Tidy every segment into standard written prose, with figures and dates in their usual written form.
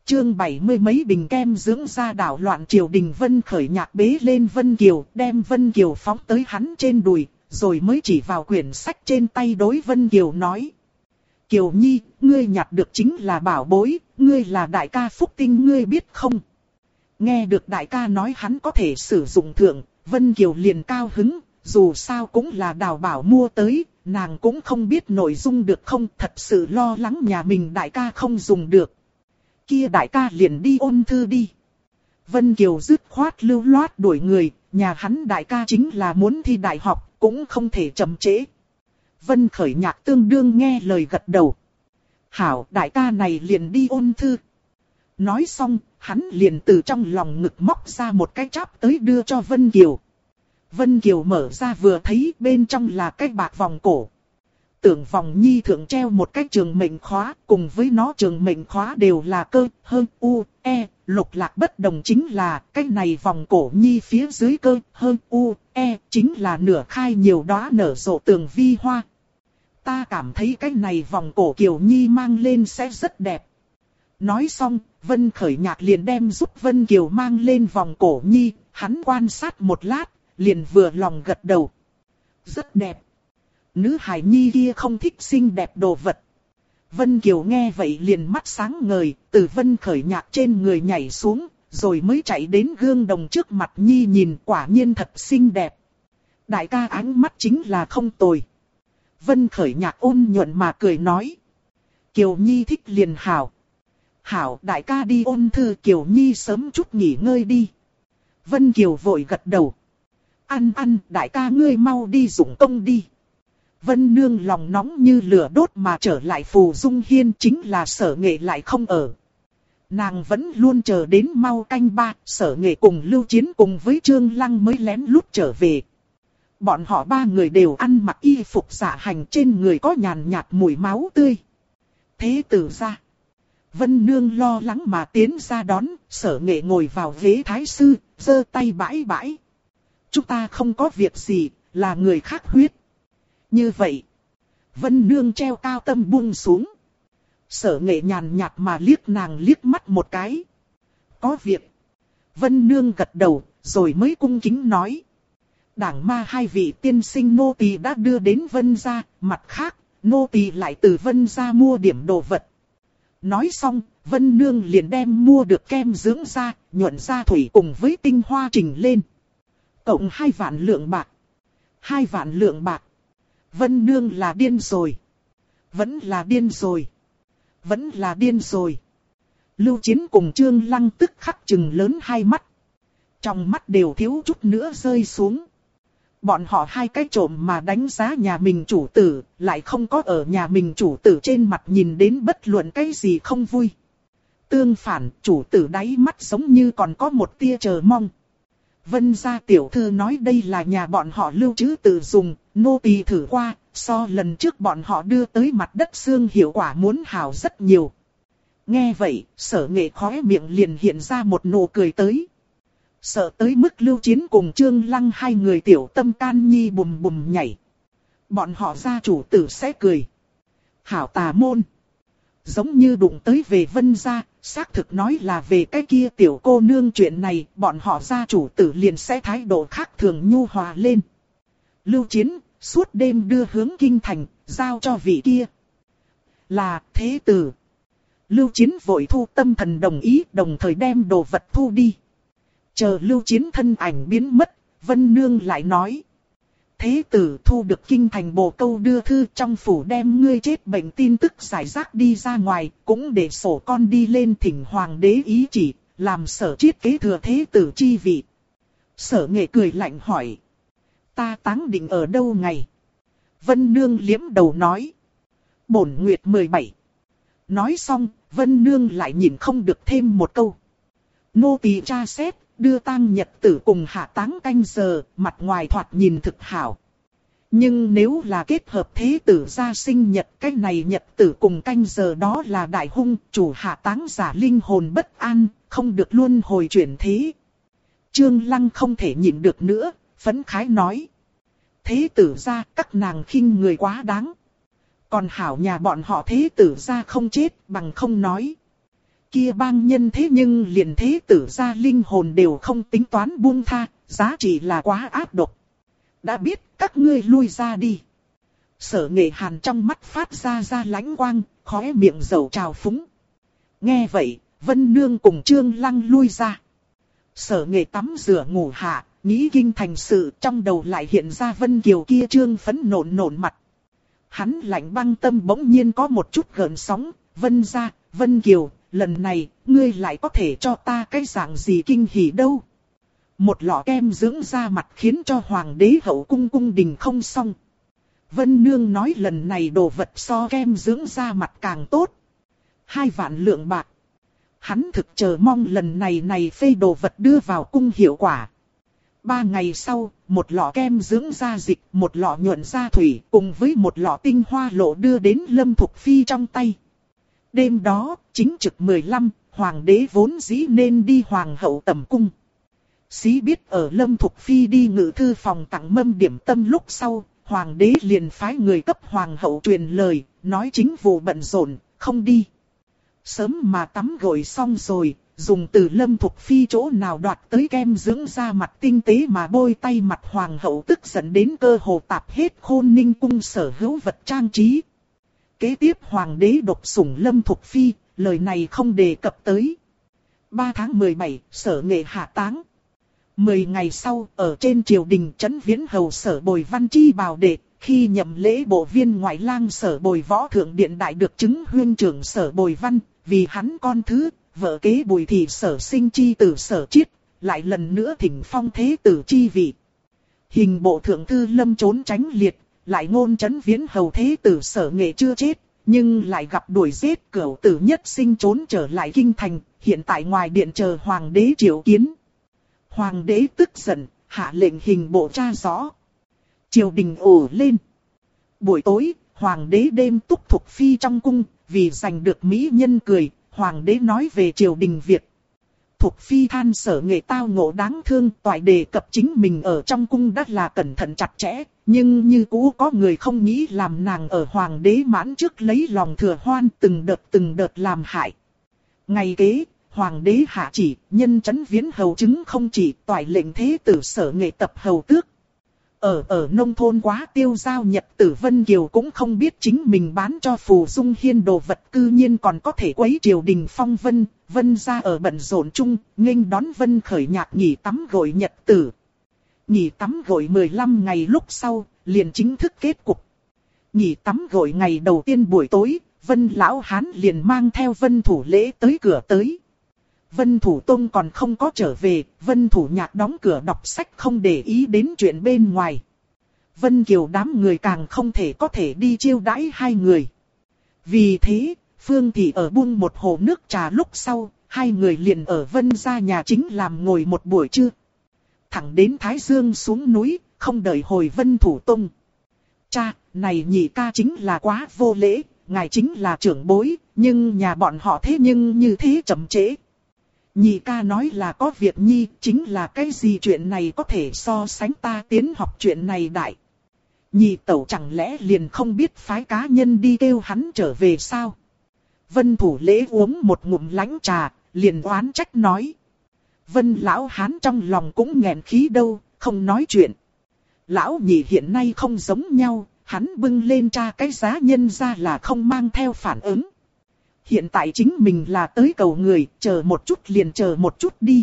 Chương 70 mấy bình kem dưỡng da đảo loạn triều đình. Vân Khởi Nhạc bế lên Vân Kiều, đem Vân Kiều phóng tới hắn trên đùi, rồi mới chỉ vào quyển sách trên tay đối Vân Kiều nói. Kiều Nhi, ngươi nhặt được chính là bảo bối, ngươi là đại ca phúc tinh ngươi biết không? Nghe được đại ca nói hắn có thể sử dụng thượng, Vân Kiều liền cao hứng, dù sao cũng là Đào Bảo mua tới, nàng cũng không biết nội dung được không, thật sự lo lắng nhà mình đại ca không dùng được. Kia đại ca liền đi ôn thư đi. Vân Kiều dứt khoát lưu loát đuổi người, nhà hắn đại ca chính là muốn thi đại học, cũng không thể chậm trễ. Vân Khởi Nhạc tương đương nghe lời gật đầu. Hảo, đại ca này liền đi ôn thư. Nói xong, hắn liền từ trong lòng ngực móc ra một cái cháp tới đưa cho Vân Kiều. Vân Kiều mở ra vừa thấy bên trong là cái bạc vòng cổ. Tưởng vòng nhi thượng treo một cái trường mệnh khóa, cùng với nó trường mệnh khóa đều là cơ, hơn, u, e, lục lạc bất đồng chính là cái này vòng cổ nhi phía dưới cơ, hơn, u, e, chính là nửa khai nhiều đóa nở rộ tường vi hoa. Ta cảm thấy cái này vòng cổ Kiều Nhi mang lên sẽ rất đẹp. Nói xong, Vân Khởi Nhạc liền đem giúp Vân Kiều mang lên vòng cổ nhi, hắn quan sát một lát, liền vừa lòng gật đầu. Rất đẹp. Nữ hài nhi kia không thích xinh đẹp đồ vật. Vân Kiều nghe vậy liền mắt sáng ngời, từ Vân Khởi Nhạc trên người nhảy xuống, rồi mới chạy đến gương đồng trước mặt nhi nhìn, quả nhiên thật xinh đẹp. Đại ca ánh mắt chính là không tồi. Vân Khởi Nhạc ôn nhuận mà cười nói. Kiều Nhi thích liền hảo. Hảo, đại ca đi ôn thư, Kiều Nhi sớm chút nghỉ ngơi đi. Vân Kiều vội gật đầu. Ăn, đại ca ngươi mau đi dụng công đi. Vân Nương lòng nóng như lửa đốt mà trở lại Phù Dung Hiên, chính là Sở Nghệ lại không ở. Nàng vẫn luôn chờ đến mau canh ba, Sở Nghệ cùng Lưu Chiến cùng với Trương Lăng mới lén lút trở về. Bọn họ ba người đều ăn mặc y phục dạ hành, trên người có nhàn nhạt mùi máu tươi. Thế tử ra. Vân Nương lo lắng mà tiến ra đón, Sở Nghệ ngồi vào ghế thái sư, giơ tay bãi bãi. Chúng ta không có việc gì, là người khác huyết. Như vậy, Vân Nương treo cao tâm buông xuống. Sở Nghệ nhàn nhạt mà liếc nàng liếc mắt một cái. Có việc. Vân Nương gật đầu, rồi mới cung kính nói. Đảng ma hai vị tiên sinh nô tỳ đã đưa đến Vân gia, mặt khác, nô tỳ lại từ Vân gia mua điểm đồ vật. Nói xong, Vân Nương liền đem mua được kem dưỡng da, nhuận da thủy cùng với tinh hoa trình lên. Cộng 2 vạn lượng bạc. 2 vạn lượng bạc. Vân Nương là điên rồi. Vẫn là điên rồi. Vẫn là điên rồi. Lưu Chiến cùng Trương Lăng tức khắc trừng lớn hai mắt. Trong mắt đều thiếu chút nữa rơi xuống. Bọn họ hai cái trộm mà đánh giá nhà mình chủ tử, lại không có ở nhà mình chủ tử trên mặt nhìn đến bất luận cái gì không vui. Tương phản, chủ tử đáy mắt giống như còn có một tia chờ mong. Vân gia tiểu thư nói đây là nhà bọn họ lưu trữ tự dùng, nô tỳ thử qua, so lần trước bọn họ đưa tới mặt đất xương hiệu quả muốn hảo rất nhiều. Nghe vậy, Sở Nghệ khóe miệng liền hiện ra một nụ cười tới. Sợ tới mức Lưu Chiến cùng Trương Lăng hai người tiểu tâm can nhi bùm bùm nhảy. Bọn họ gia chủ tử sẽ cười. Hảo tà môn. Giống như đụng tới về Vân gia, xác thực nói là về cái kia tiểu cô nương chuyện này, bọn họ gia chủ tử liền sẽ thái độ khác thường nhu hòa lên. Lưu Chiến, suốt đêm đưa hướng kinh thành, giao cho vị kia. Là thế tử. Lưu Chiến vội thu tâm thần đồng ý, đồng thời đem đồ vật thu đi. Chờ Lưu Chiến thân ảnh biến mất, Vân Nương lại nói. Thế tử thu được kinh thành bồ câu đưa thư trong phủ đem ngươi chết bệnh tin tức giải rác đi ra ngoài, cũng để sổ con đi lên thỉnh hoàng đế ý chỉ, làm Sở Chiết kế thừa thế tử chi vị. Sở Nghệ cười lạnh hỏi. Ta táng định ở đâu ngày? Vân Nương liếm đầu nói. Bổn nguyệt 17. Nói xong, Vân Nương lại nhìn không được thêm một câu. Nô tỳ tra xét. Đưa tang nhật tử cùng hạ táng canh giờ, mặt ngoài thoạt nhìn thực hảo. Nhưng nếu là kết hợp thế tử gia sinh nhật, cái này nhật tử cùng canh giờ đó là đại hung, chủ hạ táng giả linh hồn bất an, không được luân hồi chuyển thế. Trương Lăng không thể nhịn được nữa, phấn khái nói. Thế tử gia các nàng khinh người quá đáng. Còn hảo nhà bọn họ thế tử gia không chết bằng không nói. Kia bang nhân thế nhưng liền thế tử gia linh hồn đều không tính toán buông tha, giá trị là quá ác độc. Đã biết, các ngươi lui ra đi. Sở Nghệ Hàn trong mắt phát ra lãnh quang, khóe miệng dầu trào phúng. Nghe vậy, Vân Nương cùng Trương Lăng lui ra. Sở Nghệ tắm rửa ngủ hạ, nghĩ kinh thành sự, trong đầu lại hiện ra Vân Kiều kia trương phấn nộn mặt. Hắn lạnh băng tâm bỗng nhiên có một chút gợn sóng, Vân gia, Vân Kiều, lần này, ngươi lại có thể cho ta cái dạng gì kinh hỉ đâu. Một lọ kem dưỡng da mặt khiến cho hoàng đế hậu cung đình không xong. Vân Nương nói lần này đồ vật so kem dưỡng da mặt càng tốt. 2 vạn lượng bạc. Hắn thực chờ mong lần này phê đồ vật đưa vào cung hiệu quả. 3 ngày sau, một lọ kem dưỡng da dịch, một lọ nhuận da thủy cùng với một lọ tinh hoa lộ đưa đến Lâm Thục Phi trong tay. Đêm đó, chính trực 15, hoàng đế vốn dĩ nên đi hoàng hậu tẩm cung. Xí biết ở Lâm Thục Phi đi ngự thư phòng tặng mâm điểm tâm lúc sau, hoàng đế liền phái người cấp hoàng hậu truyền lời, nói chính vụ bận rộn, không đi. Sớm mà tắm gội xong rồi, dùng từ Lâm Thục Phi chỗ nào đoạt tới kem dưỡng da mặt tinh tế mà bôi tay mặt hoàng hậu tức giận đến cơ hồ tạp hết Khôn Ninh cung sở hữu vật trang trí. Kế tiếp hoàng đế độc sủng Lâm Thục Phi, lời này không đề cập tới. 3 tháng 17, Sở Nghệ hạ táng. 10 ngày sau, ở trên triều đình trấn Viễn Hầu Sở Bồi Văn chi bào đệ, khi nhậm lễ bộ viên ngoại lang Sở Bồi Võ Thượng Điện Đại được chứng huyên trưởng Sở Bồi Văn, vì hắn con thứ, vợ kế Bùi Thị Sở sinh chi tử Sở Chiết, lại lần nữa thỉnh phong thế tử chi vị. Hình bộ thượng thư Lâm trốn tránh liệt, lại ngôn trấn Viễn Hầu thế tử Sở Nghệ chưa chết, nhưng lại gặp đuổi giết cửu tử nhất sinh trốn trở lại kinh thành, hiện tại ngoài điện chờ hoàng đế triệu kiến. Hoàng đế tức giận, hạ lệnh hình bộ tra rõ. Triều đình ồ lên. Buổi tối, hoàng đế đêm túc Thục Phi trong cung, vì giành được mỹ nhân cười, hoàng đế nói về triều đình việc. Thục Phi than Sở Nghệ tao ngộ đáng thương, toại đề cập chính mình ở trong cung đã là cẩn thận chặt chẽ, nhưng như cũ có người không nghĩ làm nàng ở hoàng đế mãn trước lấy lòng thừa hoan từng đợt làm hại. Ngày kế, hoàng đế hạ chỉ, nhân trấn Viễn Hầu chứng không chỉ toại lệnh thế tử Sở Nghệ tập hầu tước. Ở nông thôn quá tiêu giao nhật tử Vân Kiều cũng không biết chính mình bán cho Phù Dung Hiên đồ vật cư nhiên còn có thể quấy triều đình phong vân, Vân gia ở bận rộn chung, nghênh đón Vân khởi nhạc nghỉ tắm gội nhật tử. Nghỉ tắm gội 15 ngày lúc sau, liền chính thức kết cục. Nghỉ tắm gội ngày đầu tiên buổi tối, Vân lão hán liền mang theo Vân Thủ Lễ tới cửa tới. Vân Thủ Tông còn không có trở về, Vân Thủ Nhạc đóng cửa đọc sách không để ý đến chuyện bên ngoài. Vân Kiều đám người càng không thể có thể đi chiêu đãi 2 người. Vì thế, Phương Thị ở buông một hồ nước trà lúc sau, 2 người liền ở Vân gia nhà chính làm ngồi một buổi trưa. Thẳng đến Thái Dương xuống núi, không đợi hồi Vân Thủ Tông. Cha, này nhị ca chính là quá vô lễ, ngài chính là trưởng bối, nhưng nhà bọn họ thế nhưng như thế chậm trễ. Nhị ca nói là có việc nhi, chính là cái gì chuyện này có thể so sánh ta tiến học chuyện này đại. Nhị tẩu chẳng lẽ liền không biết phái cá nhân đi kêu hắn trở về sao? Vân Thủ Lễ uống một ngụm lánh trà, liền oán trách nói. Vân lão hán trong lòng cũng nghẹn khí đâu, không nói chuyện. Lão nhị hiện nay không giống nhau, hắn bưng lên tra cái giá nhân ra là không mang theo phản ứng. Hiện tại chính mình là tới cầu người, chờ một chút liền chờ một chút đi.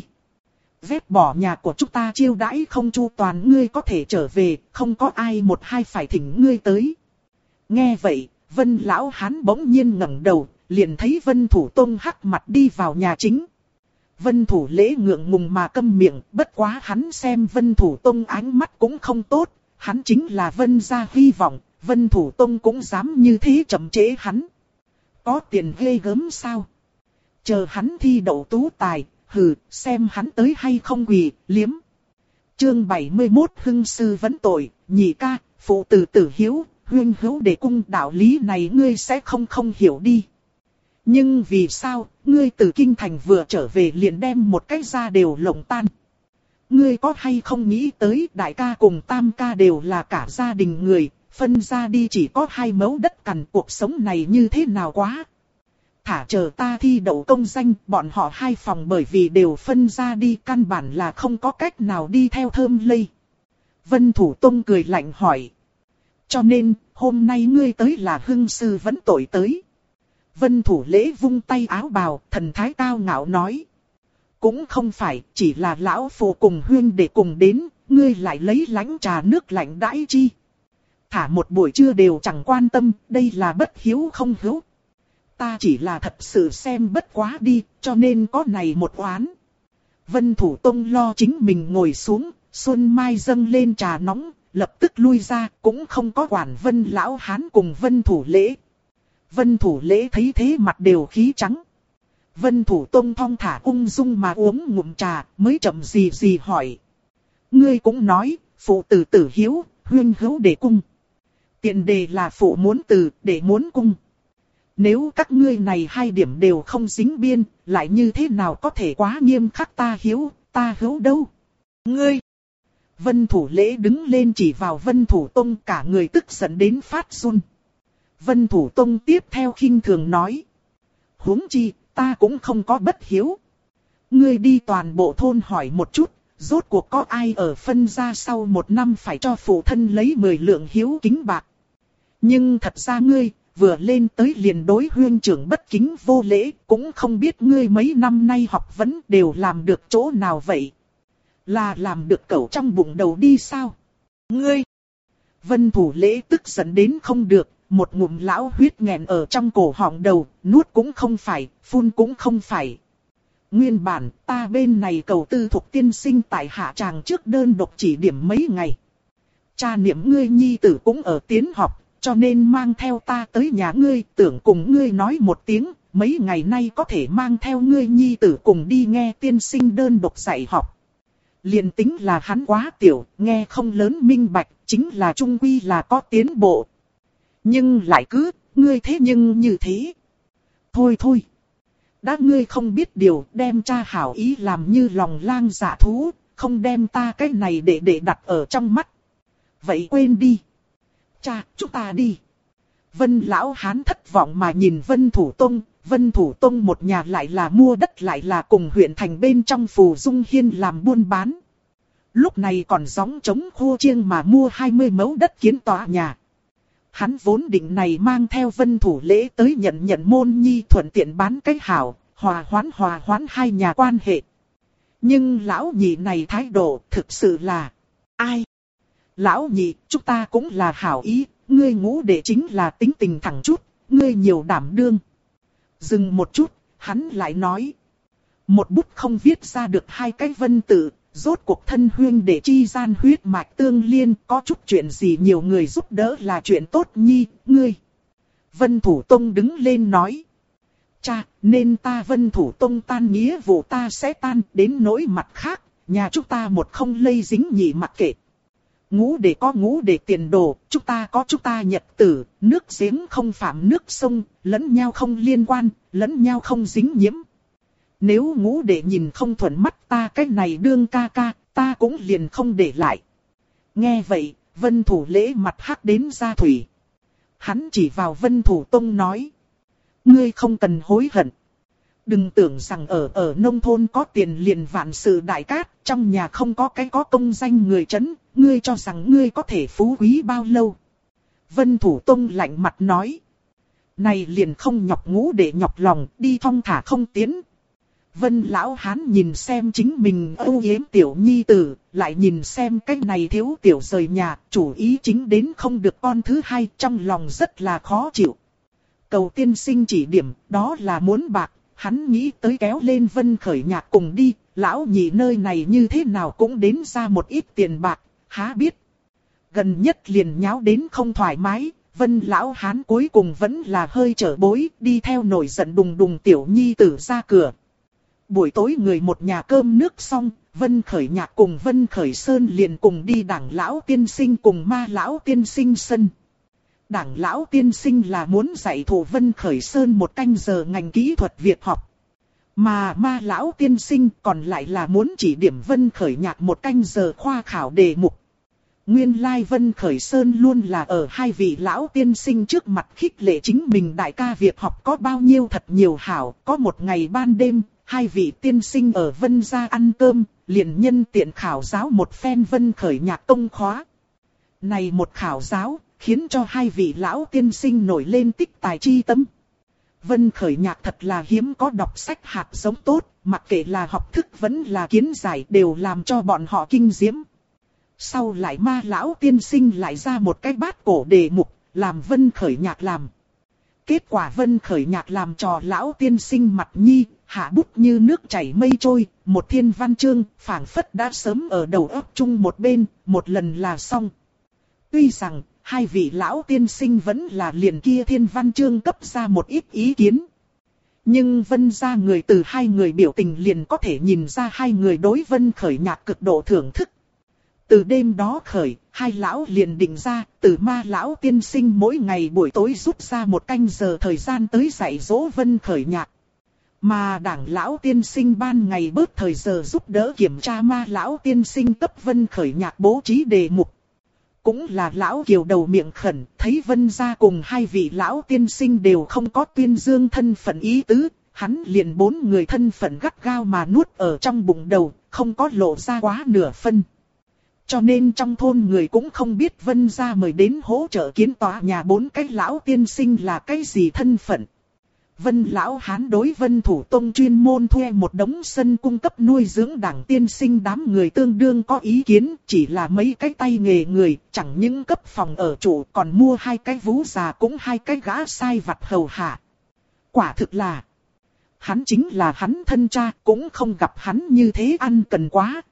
Vét bỏ nhà của chúng ta chiêu đãi không chu toàn, ngươi có thể trở về, không có ai một hai phải thỉnh ngươi tới. Nghe vậy, Vân lão hán bỗng nhiên ngẩng đầu, liền thấy Vân Thủ Tông hắc mặt đi vào nhà chính. Vân Thủ Lễ ngượng ngùng mà câm miệng, bất quá hắn xem Vân Thủ Tông ánh mắt cũng không tốt, hắn chính là Vân gia hy vọng, Vân Thủ Tông cũng dám như thế chậm trễ hắn. Có tiền ghê gớm sao? Chờ hắn thi đậu tú tài, hừ, xem hắn tới hay không quỳ, liếm. Chương 71 Hưng sư vấn tội, nhị ca, phụ tử tử hiếu, huyên hữu để cung, đạo lý này ngươi sẽ không hiểu đi. Nhưng vì sao, ngươi từ kinh thành vừa trở về liền đem một cái gia đều lộng tan. Ngươi có hay không nghĩ tới đại ca cùng tam ca đều là cả gia đình người, phân ra đi chỉ có 2 mẫu đất cằn, cuộc sống này như thế nào quá. Thả chờ ta thi đậu công danh, bọn họ hai phòng bởi vì đều phân ra đi, căn bản là không có cách nào đi theo Thơm Lây. Vân Thủ Tông cười lạnh hỏi. Cho nên, hôm nay ngươi tới là hưng sư vẫn tội tới. Vân Thủ Lễ vung tay áo bào, thần thái cao ngạo nói. Cũng không phải, chỉ là lão phụ cùng huyên để cùng đến, ngươi lại lấy lãnh trà nước lạnh đãi chi. Thả một buổi trưa đều chẳng quan tâm, đây là bất hiếu không hiếu. Ta chỉ là thật sự xem bất quá đi, cho nên có này một oán. Vân Thủ Tông lo chính mình ngồi xuống, Xuân Mai dâng lên trà nóng, lập tức lui ra, cũng không có quản Vân Lão Hán cùng Vân Thủ Lễ. Vân Thủ Lễ thấy thế mặt đều khí trắng. Vân Thủ Tông thong thả ung dung mà uống ngụm trà, mới chậm gì hỏi. Ngươi cũng nói, phụ tử tử hiếu, huyên hữu để cung. Tiện đề là phụ muốn tử, để muốn cung. Nếu các ngươi này hai điểm đều không dính biên, lại như thế nào có thể quá nghiêm khắc ta hiếu, ta hữu đâu? Ngươi! Vân Thủ Lễ đứng lên chỉ vào Vân Thủ Tông, cả người tức giận đến phát run. Vân Thủ Tông tiếp theo khinh thường nói. Huống chi, ta cũng không có bất hiếu. Ngươi đi toàn bộ thôn hỏi một chút, rốt cuộc có ai ở phân gia sau một năm phải cho phụ thân lấy 10 lượng hiếu kính bạc. Nhưng thật ra ngươi, vừa lên tới liền đối huyên trưởng bất kính vô lễ, cũng không biết ngươi mấy năm nay học vấn đều làm được chỗ nào vậy. Là làm được cẩu trong bụng đầu đi sao? Ngươi! Vân Thủ Lễ tức giận đến không được, một ngụm lão huyết nghẹn ở trong cổ họng đầu, nuốt cũng không phải, phun cũng không phải. Nguyên bản, ta bên này cầu Tư Thục tiên sinh tại hạ tràng trước đơn độc chỉ điểm mấy ngày. Cha niệm ngươi nhi tử cũng ở tiến học, cho nên mang theo ta tới nhà ngươi, tưởng cùng ngươi nói một tiếng, mấy ngày nay có thể mang theo ngươi nhi tử cùng đi nghe tiên sinh đơn độc dạy học. Liền tính là hắn quá tiểu, nghe không lớn minh bạch, chính là trung quy là có tiến bộ. Nhưng lại cứ, ngươi thế nhưng như thế. Thôi. Đã ngươi không biết điều, đem cha hảo ý làm như lòng lang dạ thú, không đem ta cái này để đặt ở trong mắt. Vậy quên đi. Cha, chúng ta đi. Vân Lão Hán thất vọng mà nhìn Vân Thủ Tông một nhà lại là mua đất lại là cùng huyện thành bên trong Phù Dung Hiên làm buôn bán. Lúc này còn gióng trống khô chiêng mà mua 20 mẫu đất kiến tòa nhà. Hắn vốn định này mang theo Vân Thủ Lễ tới nhận môn nhi thuận tiện bán cái hảo, hòa hoãn hai nhà quan hệ. Nhưng lão nhị này thái độ thực sự là... Ai? Lão nhị, chúng ta cũng là hảo ý, ngươi ngũ đệ chính là tính tình thẳng chút, ngươi nhiều đảm đương. Dừng một chút, hắn lại nói. Một bút không viết ra được hai cái vân tự, rốt cuộc thân huyên để chi gian huyết mạch tương liên, có chút chuyện gì nhiều người giúp đỡ là chuyện tốt nhi, ngươi. Vân Thủ Tông đứng lên nói. Cha, nên ta Vân Thủ Tông tan nghĩa vụ ta sẽ tan, đến nỗi mặt khác, nhà chúng ta một không lây dính nhị mặc kệ. Ngũ để có ngũ để tiền đồ, chúng ta có chúng ta nhật tử, nước giếng không phạm nước sông, lẫn nhau không liên quan, lẫn nhau không dính nhiễm. Nếu ngũ để nhìn không thuận mắt ta cái này đương ca, ta cũng liền không để lại. Nghe vậy, Vân Thủ Lễ mặt hắc đến ra thủy. Hắn chỉ vào Vân Thủ Tông nói. Ngươi không cần hối hận. Đừng tưởng rằng ở nông thôn có tiền liền vạn sự đại cát, trong nhà không có cái có công danh người trấn, ngươi cho rằng ngươi có thể phú quý bao lâu. Vân Thủ Tông lạnh mặt nói. Này liền không nhọc ngũ để nhọc lòng, đi thong thả không tiến. Vân Lão Hán nhìn xem chính mình âu yếm tiểu nhi tử, lại nhìn xem cái này thiếu tiểu rời nhà, chủ ý chính đến không được con thứ hai, trong lòng rất là khó chịu. Cầu tiên sinh chỉ điểm, đó là muốn bạc, hắn nghĩ tới kéo lên Vân Khởi Nhạc cùng đi, lão nhị nơi này như thế nào cũng đến ra một ít tiền bạc, há biết. Gần nhất liền nháo đến không thoải mái, Vân Lão Hán cuối cùng vẫn là hơi trở bối, đi theo nổi giận đùng đùng tiểu nhi tử ra cửa. Buổi tối người một nhà cơm nước xong, Vân Khởi Nhạc cùng Vân Khởi Sơn liền cùng đi Đảng Lão Tiên Sinh cùng Ma Lão Tiên Sinh sân. Đảng Lão Tiên Sinh là muốn dạy thủ Vân Khởi Sơn một canh giờ ngành kỹ thuật Việt học. Mà Ma Lão Tiên Sinh còn lại là muốn chỉ điểm Vân Khởi Nhạc một canh giờ khoa khảo đề mục. Nguyên lai Vân Khởi Sơn luôn là ở hai vị lão tiên sinh trước mặt khích lệ chính mình đại ca việc học có bao nhiêu thật nhiều hảo. Có một ngày ban đêm, hai vị tiên sinh ở Vân gia ăn cơm, liền nhân tiện khảo giáo một phen Vân Khởi nhạc công khóa. Này một khảo giáo, khiến cho hai vị lão tiên sinh nổi lên tích tài chi tâm. Vân Khởi nhạc thật là hiếm có đọc sách hạt giống tốt, mặc kệ là học thức vẫn là kiến giải đều làm cho bọn họ kinh diễm. Sau lại Ma lão tiên sinh lại ra một cái bát cổ đề mục, làm Vân Khởi nhạc làm. Kết quả Vân Khởi nhạc làm trò lão tiên sinh mặt nhi, hạ bút như nước chảy mây trôi, một thiên văn chương, phảng phất đã sớm ở đầu óc chung một bên, một lần là xong. Tuy rằng, hai vị lão tiên sinh vẫn là liền kia thiên văn chương cấp ra một ít ý kiến. Nhưng Vân gia người từ hai người biểu tình liền có thể nhìn ra hai người đối Vân Khởi nhạc cực độ thưởng thức. Từ đêm đó khởi, hai lão liền định ra, từ Ma lão tiên sinh mỗi ngày buổi tối rút ra một canh giờ thời gian tới dạy dỗ Vân Khởi nhạc. Mà Đảng lão tiên sinh ban ngày bớt thời giờ giúp đỡ kiểm tra Ma lão tiên sinh cấp Vân Khởi nhạc bố trí đề mục. Cũng là lão Kiều đầu miệng khẩn, thấy Vân gia cùng hai vị lão tiên sinh đều không có tuyên dương thân phận ý tứ, hắn liền bốn người thân phận gắt gao mà nuốt ở trong bụng đầu, không có lộ ra quá nửa phân. Cho nên trong thôn người cũng không biết Vân gia mời đến hỗ trợ kiến tòa nhà bốn cái lão tiên sinh là cái gì thân phận. Vân lão hán đối Vân Thủ Tông chuyên môn thuê một đống sân cung cấp nuôi dưỡng Đảng tiên sinh đám người tương đương có ý kiến, chỉ là mấy cái tay nghề người, chẳng những cấp phòng ở trụ còn mua hai cái vú già cũng hai cái gã sai vặt hầu hạ. Quả thực là, hắn chính là hắn thân cha, cũng không gặp hắn như thế ăn cần quá.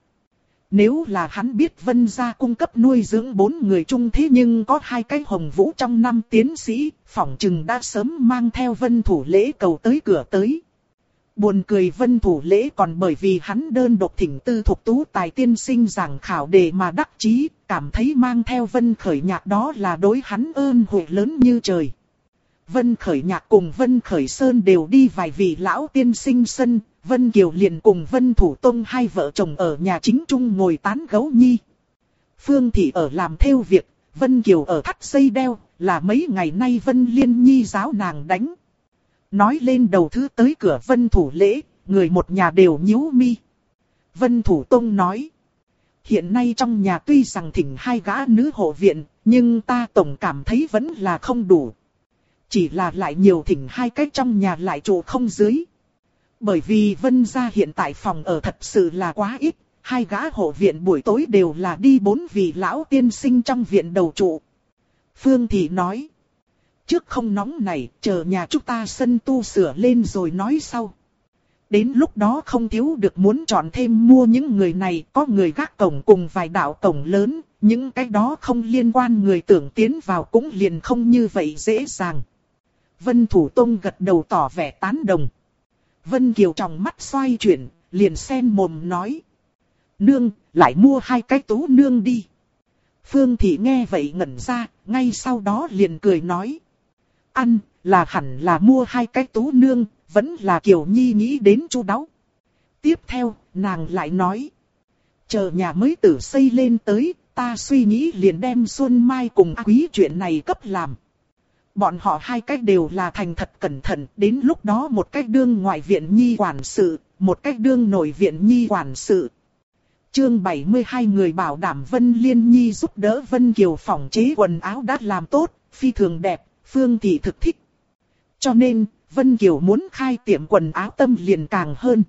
Nếu là hắn biết Vân gia cung cấp nuôi dưỡng bốn người chung thế nhưng có hai cái hồng vũ trong năm tiến sĩ, phỏng chừng đã sớm mang theo Vân Thủ Lễ cầu tới cửa tới. Buồn cười Vân Thủ Lễ còn bởi vì hắn đơn độc thỉnh Tư Thục Tú tài tiên sinh giảng khảo đề mà đắc chí, cảm thấy mang theo Vân Khởi nhạc đó là đối hắn ơn huệ lớn như trời. Vân Khởi nhạc cùng Vân Khởi Sơn đều đi vài vị lão tiên sinh sân. Vân Kiều liền cùng Vân Thủ Tông hai vợ chồng ở nhà chính chung ngồi tán gấu nhi. Phương Thị ở làm theo việc, Vân Kiều ở thắt dây đeo, là mấy ngày nay Vân Liên Nhi giáo nàng đánh. Nói lên đầu thứ tới cửa Vân Thủ Lễ, người một nhà đều nhíu mi. Vân Thủ Tông nói, hiện nay trong nhà tuy rằng thỉnh hai gã nữ hộ viện, nhưng ta tổng cảm thấy vẫn là không đủ. Chỉ là lại nhiều thỉnh hai cái trong nhà lại trụ không dưới. Bởi vì Vân gia hiện tại phòng ở thật sự là quá ít, hai gã hộ viện buổi tối đều là đi bốn vị lão tiên sinh trong viện đầu trụ. Phương Thị nói, trước không nóng này, chờ nhà chúng ta sân tu sửa lên rồi nói sau. Đến lúc đó không thiếu được muốn chọn thêm mua những người này, có người gác cổng cùng vài đạo cổng lớn, những cái đó không liên quan người tưởng tiến vào cũng liền không như vậy dễ dàng. Vân Thủ Tông gật đầu tỏ vẻ tán đồng. Vân Kiều trong mắt xoay chuyển, liền sen mồm nói. Nương, lại mua hai cái tú nương đi. Phương Thị nghe vậy ngẩn ra, ngay sau đó liền cười nói. Ăn, là hẳn là mua hai cái tú nương, vẫn là Kiều Nhi nghĩ đến chu đáo. Tiếp theo, nàng lại nói. Chờ nhà mới tử xây lên tới, ta suy nghĩ liền đem Xuân Mai cùng A Quý chuyện này cấp làm. Bọn họ hai cách đều là thành thật cẩn thận, đến lúc đó một cách đương ngoại viện nhi quản sự, một cách đương nội viện nhi quản sự. Chương 72 người bảo đảm Vân Liên Nhi giúp đỡ Vân Kiều phòng chế quần áo đã làm tốt, phi thường đẹp, Phương Thị thực thích. Cho nên, Vân Kiều muốn khai tiệm quần áo tâm liền càng hơn.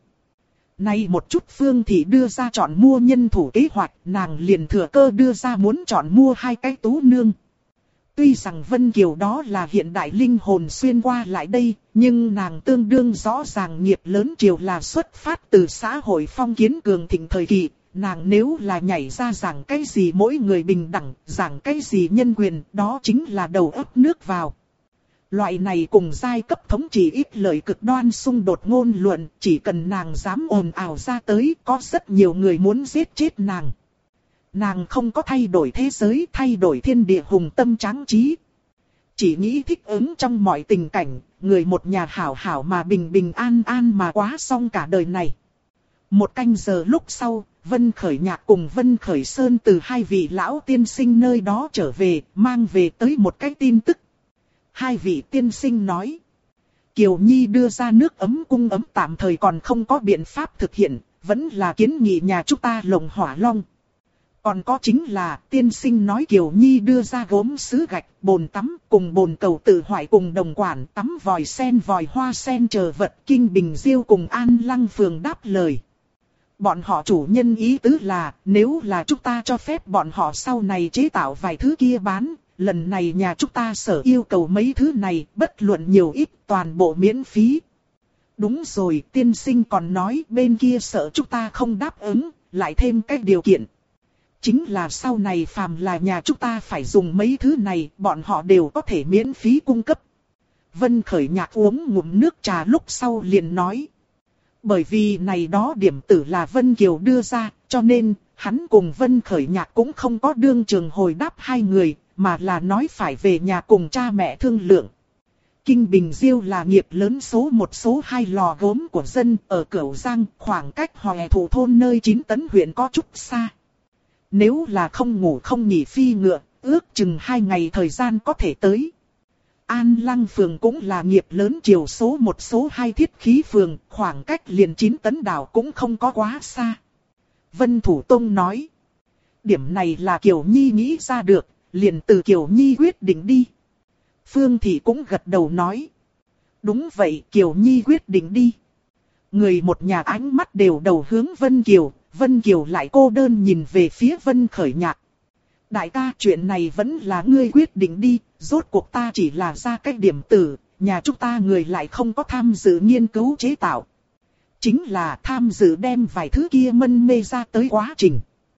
Nay một chút Phương Thị đưa ra chọn mua nhân thủ kế hoạch, nàng liền thừa cơ đưa ra muốn chọn mua hai cái tú nương. Tuy rằng Vân Kiều đó là hiện đại linh hồn xuyên qua lại đây, nhưng nàng tương đương rõ ràng nghiệp lớn triều là xuất phát từ xã hội phong kiến cường thịnh thời kỳ. Nàng nếu là nhảy ra giảng cái gì mỗi người bình đẳng, giảng cái gì nhân quyền, đó chính là đầu ấp nước vào. Loại này cùng giai cấp thống trị ít lợi cực đoan xung đột ngôn luận, chỉ cần nàng dám ồn ào ra tới, có rất nhiều người muốn giết chết nàng. Nàng không có thay đổi thế giới, thay đổi thiên địa hùng tâm tráng trí. Chỉ nghĩ thích ứng trong mọi tình cảnh, người một nhà hảo hảo mà bình bình an an mà quá xong cả đời này. Một canh giờ lúc sau, Vân Khởi Nhạc cùng Vân Khởi Sơn từ hai vị lão tiên sinh nơi đó trở về, mang về tới một cái tin tức. Hai vị tiên sinh nói, Kiều Nhi đưa ra nước ấm cung ấm tạm thời còn không có biện pháp thực hiện, vẫn là kiến nghị nhà chúng ta lồng hỏa long. Còn có chính là tiên sinh nói Kiều Nhi đưa ra gốm sứ gạch, bồn tắm cùng bồn cầu tự hoại cùng đồng quản tắm vòi sen vòi hoa sen chờ vật. Kinh Bình Diêu cùng An Lăng Phường đáp lời. Bọn họ chủ nhân ý tứ là nếu là chúng ta cho phép bọn họ sau này chế tạo vài thứ kia bán, lần này nhà chúng ta sở yêu cầu mấy thứ này bất luận nhiều ít toàn bộ miễn phí. Đúng rồi, tiên sinh còn nói bên kia sợ chúng ta không đáp ứng, lại thêm cái điều kiện. Chính là sau này phàm là nhà chúng ta phải dùng mấy thứ này, bọn họ đều có thể miễn phí cung cấp. Vân Khởi Nhạc uống ngụm nước trà lúc sau liền nói. Bởi vì này đó điểm tử là Vân Kiều đưa ra, cho nên hắn cùng Vân Khởi Nhạc cũng không có đương trường hồi đáp hai người, mà là nói phải về nhà cùng cha mẹ thương lượng. Kinh Bình Diêu là nghiệp lớn số 1 số 2 lò gốm của dân ở Cửu Giang, khoảng cách Hòe Thủ thôn nơi 9 tấn huyện có chút xa. Nếu là không ngủ không nghỉ phi ngựa, ước chừng 2 ngày thời gian có thể tới. An Lăng Phường cũng là nghiệp lớn chiều số 1 số 2 thiết khí phường, khoảng cách liền 9 tấn đảo cũng không có quá xa. Vân Thủ Tông nói, điểm này là Kiều Nhi nghĩ ra được, liền từ Kiều Nhi quyết định đi. Phương Thị cũng gật đầu nói, đúng vậy Kiều Nhi quyết định đi. Người một nhà ánh mắt đều đầu hướng Vân Kiều, Vân Kiều lại cô đơn nhìn về phía Vân Khởi Nhạc. Đại ca, chuyện này vẫn là ngươi quyết định đi, rốt cuộc ta chỉ là ra cái điểm tử, nhà chúng ta người lại không có tham dự nghiên cứu chế tạo. Chính là tham dự đem vài thứ kia mân mê ra tới quá trình.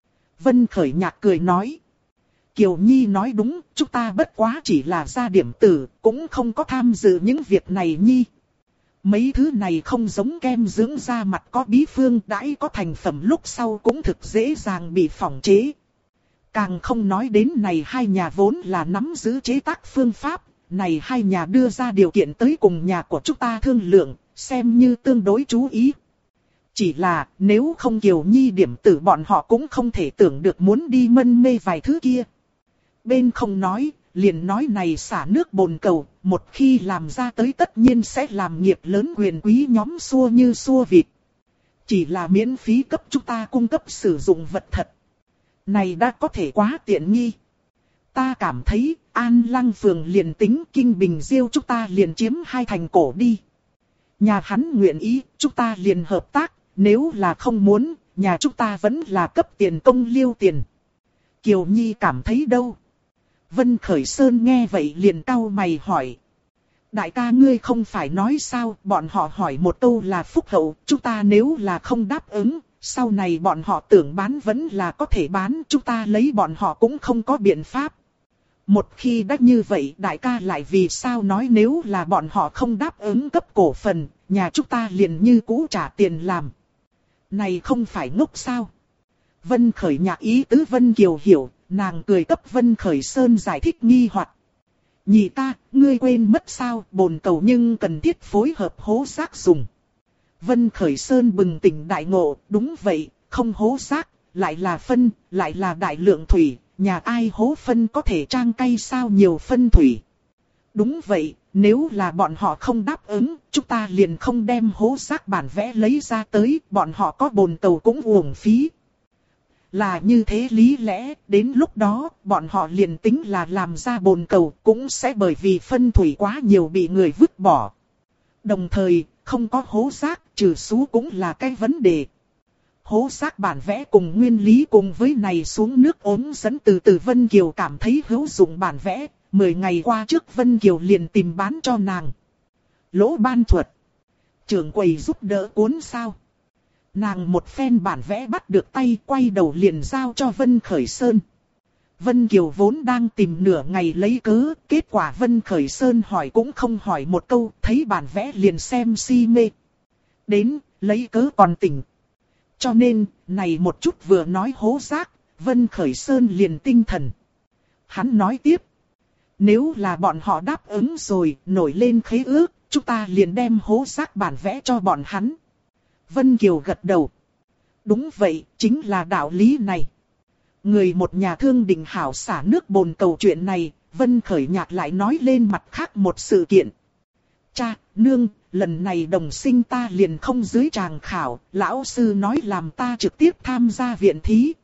Vân Khởi Nhạc cười nói. Kiều Nhi nói đúng, chúng ta bất quá chỉ là ra điểm tử, cũng không có tham dự những việc này Nhi. Mấy thứ này không giống kem dưỡng da mặt có bí phương đãi có thành phẩm lúc sau cũng thực dễ dàng bị phỏng chế. Càng không nói đến này hai nhà vốn là nắm giữ chế tác phương pháp, này hai nhà đưa ra điều kiện tới cùng nhà của chúng ta thương lượng, xem như tương đối chú ý. Chỉ là nếu không Kiều Nhi điểm tử bọn họ cũng không thể tưởng được muốn đi mân mê vài thứ kia. Bên không nói, liền nói này xả nước bồn cầu, một khi làm ra tới tất nhiên sẽ làm nghiệp lớn quyền quý nhóm xua như xua vịt. Chỉ là miễn phí cấp chúng ta cung cấp sử dụng vật thật. Này đã có thể quá tiện nghi. Ta cảm thấy An Lăng Phường liền tính Kinh Bình Diêu chúng ta liền chiếm 2 thành cổ đi. Nhà hắn nguyện ý, chúng ta liền hợp tác, nếu là không muốn, nhà chúng ta vẫn là cấp tiền công liêu tiền. Kiều Nhi cảm thấy đâu? Vân Khởi Sơn nghe vậy liền cau mày hỏi. Đại ca ngươi không phải nói sao, bọn họ hỏi một câu là phúc hậu, chúng ta nếu là không đáp ứng, sau này bọn họ tưởng bán vẫn là có thể bán, chúng ta lấy bọn họ cũng không có biện pháp. Một khi đã như vậy đại ca lại vì sao nói nếu là bọn họ không đáp ứng cấp cổ phần, nhà chúng ta liền như cũ trả tiền làm. Này không phải ngốc sao? Vân Khởi Nhạc ý tứ Vân Kiều hiểu, nàng cười cấp Vân Khởi Sơn giải thích nghi hoặc. Nhị ta, ngươi quên mất sao, bồn cầu nhưng cần thiết phối hợp hố rác dùng. Vân Khởi Sơn bừng tỉnh đại ngộ, đúng vậy, không hố rác, lại là phân, lại là đại lượng thủy, nhà ai hố phân có thể trang cây sao nhiều phân thủy. Đúng vậy, nếu là bọn họ không đáp ứng, chúng ta liền không đem hố rác bản vẽ lấy ra tới, bọn họ có bồn cầu cũng uổng phí. Là như thế lý lẽ, đến lúc đó, bọn họ liền tính là làm ra bồn cầu cũng sẽ bởi vì phân thủy quá nhiều bị người vứt bỏ. Đồng thời, không có hố rác, trừ xú cũng là cái vấn đề. Hố rác bản vẽ cùng nguyên lý cùng với này xuống nước ốm dẫn từ Vân Kiều cảm thấy hữu dụng bản vẽ, 10 ngày qua trước Vân Kiều liền tìm bán cho nàng. Lỗ Ban Thuật. Trưởng quầy giúp đỡ cuốn sao. Nàng một phen bản vẽ bắt được tay quay đầu liền giao cho Vân Khởi Sơn. Vân Kiều vốn đang tìm nửa ngày lấy cớ, kết quả Vân Khởi Sơn hỏi cũng không hỏi một câu, thấy bản vẽ liền xem si mê. Đến, lấy cớ còn tỉnh. Cho nên, này một chút vừa nói hố rác, Vân Khởi Sơn liền tinh thần. Hắn nói tiếp. Nếu là bọn họ đáp ứng rồi, nổi lên khế ước, chúng ta liền đem hố rác bản vẽ cho bọn hắn. Vân Kiều gật đầu. Đúng vậy, chính là đạo lý này. Người một nhà thương định hảo xả nước bồn cầu chuyện này, Vân Khởi Nhạc lại nói lên mặt khác một sự kiện. Cha, nương, lần này đồng sinh ta liền không dưới tràng khảo, lão sư nói làm ta trực tiếp tham gia viện thí.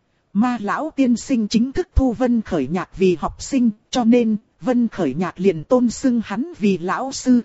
Ma lão tiên sinh chính thức thu Vân Khởi Nhạc vì học sinh, cho nên Vân Khởi Nhạc liền tôn xưng hắn vì lão sư.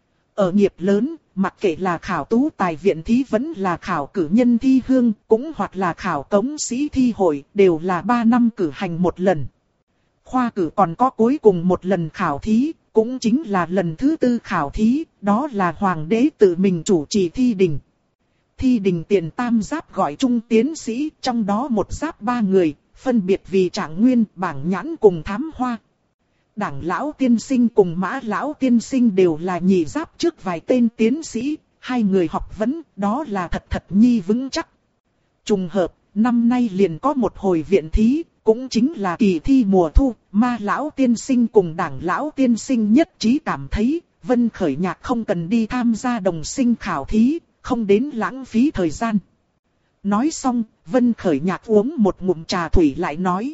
Ở nghiệp lớn, mặc kệ là khảo tú tài viện thí vẫn là khảo cử nhân thi hương, cũng hoặc là khảo cống sĩ thi hội, đều là 3 năm cử hành một lần. Khoa cử còn có cuối cùng một lần khảo thí, cũng chính là lần thứ 4 khảo thí, đó là hoàng đế tự mình chủ trì thi đình. Thi đình tiền tam giáp gọi trung tiến sĩ, trong đó một giáp 3 người, phân biệt vì trạng nguyên, bảng nhãn cùng thám hoa. Đảng lão tiên sinh cùng mã lão tiên sinh đều là nhị giáp trước vài tên tiến sĩ, 2 người học vấn, đó là thật nhi vững chắc. Trùng hợp, năm nay liền có một hồi viện thí, cũng chính là kỳ thi mùa thu, ma lão tiên sinh cùng đảng lão tiên sinh nhất trí cảm thấy, Vân Khởi Nhạc không cần đi tham gia đồng sinh khảo thí, không đến lãng phí thời gian. Nói xong, Vân Khởi Nhạc uống một ngụm trà thủy lại nói.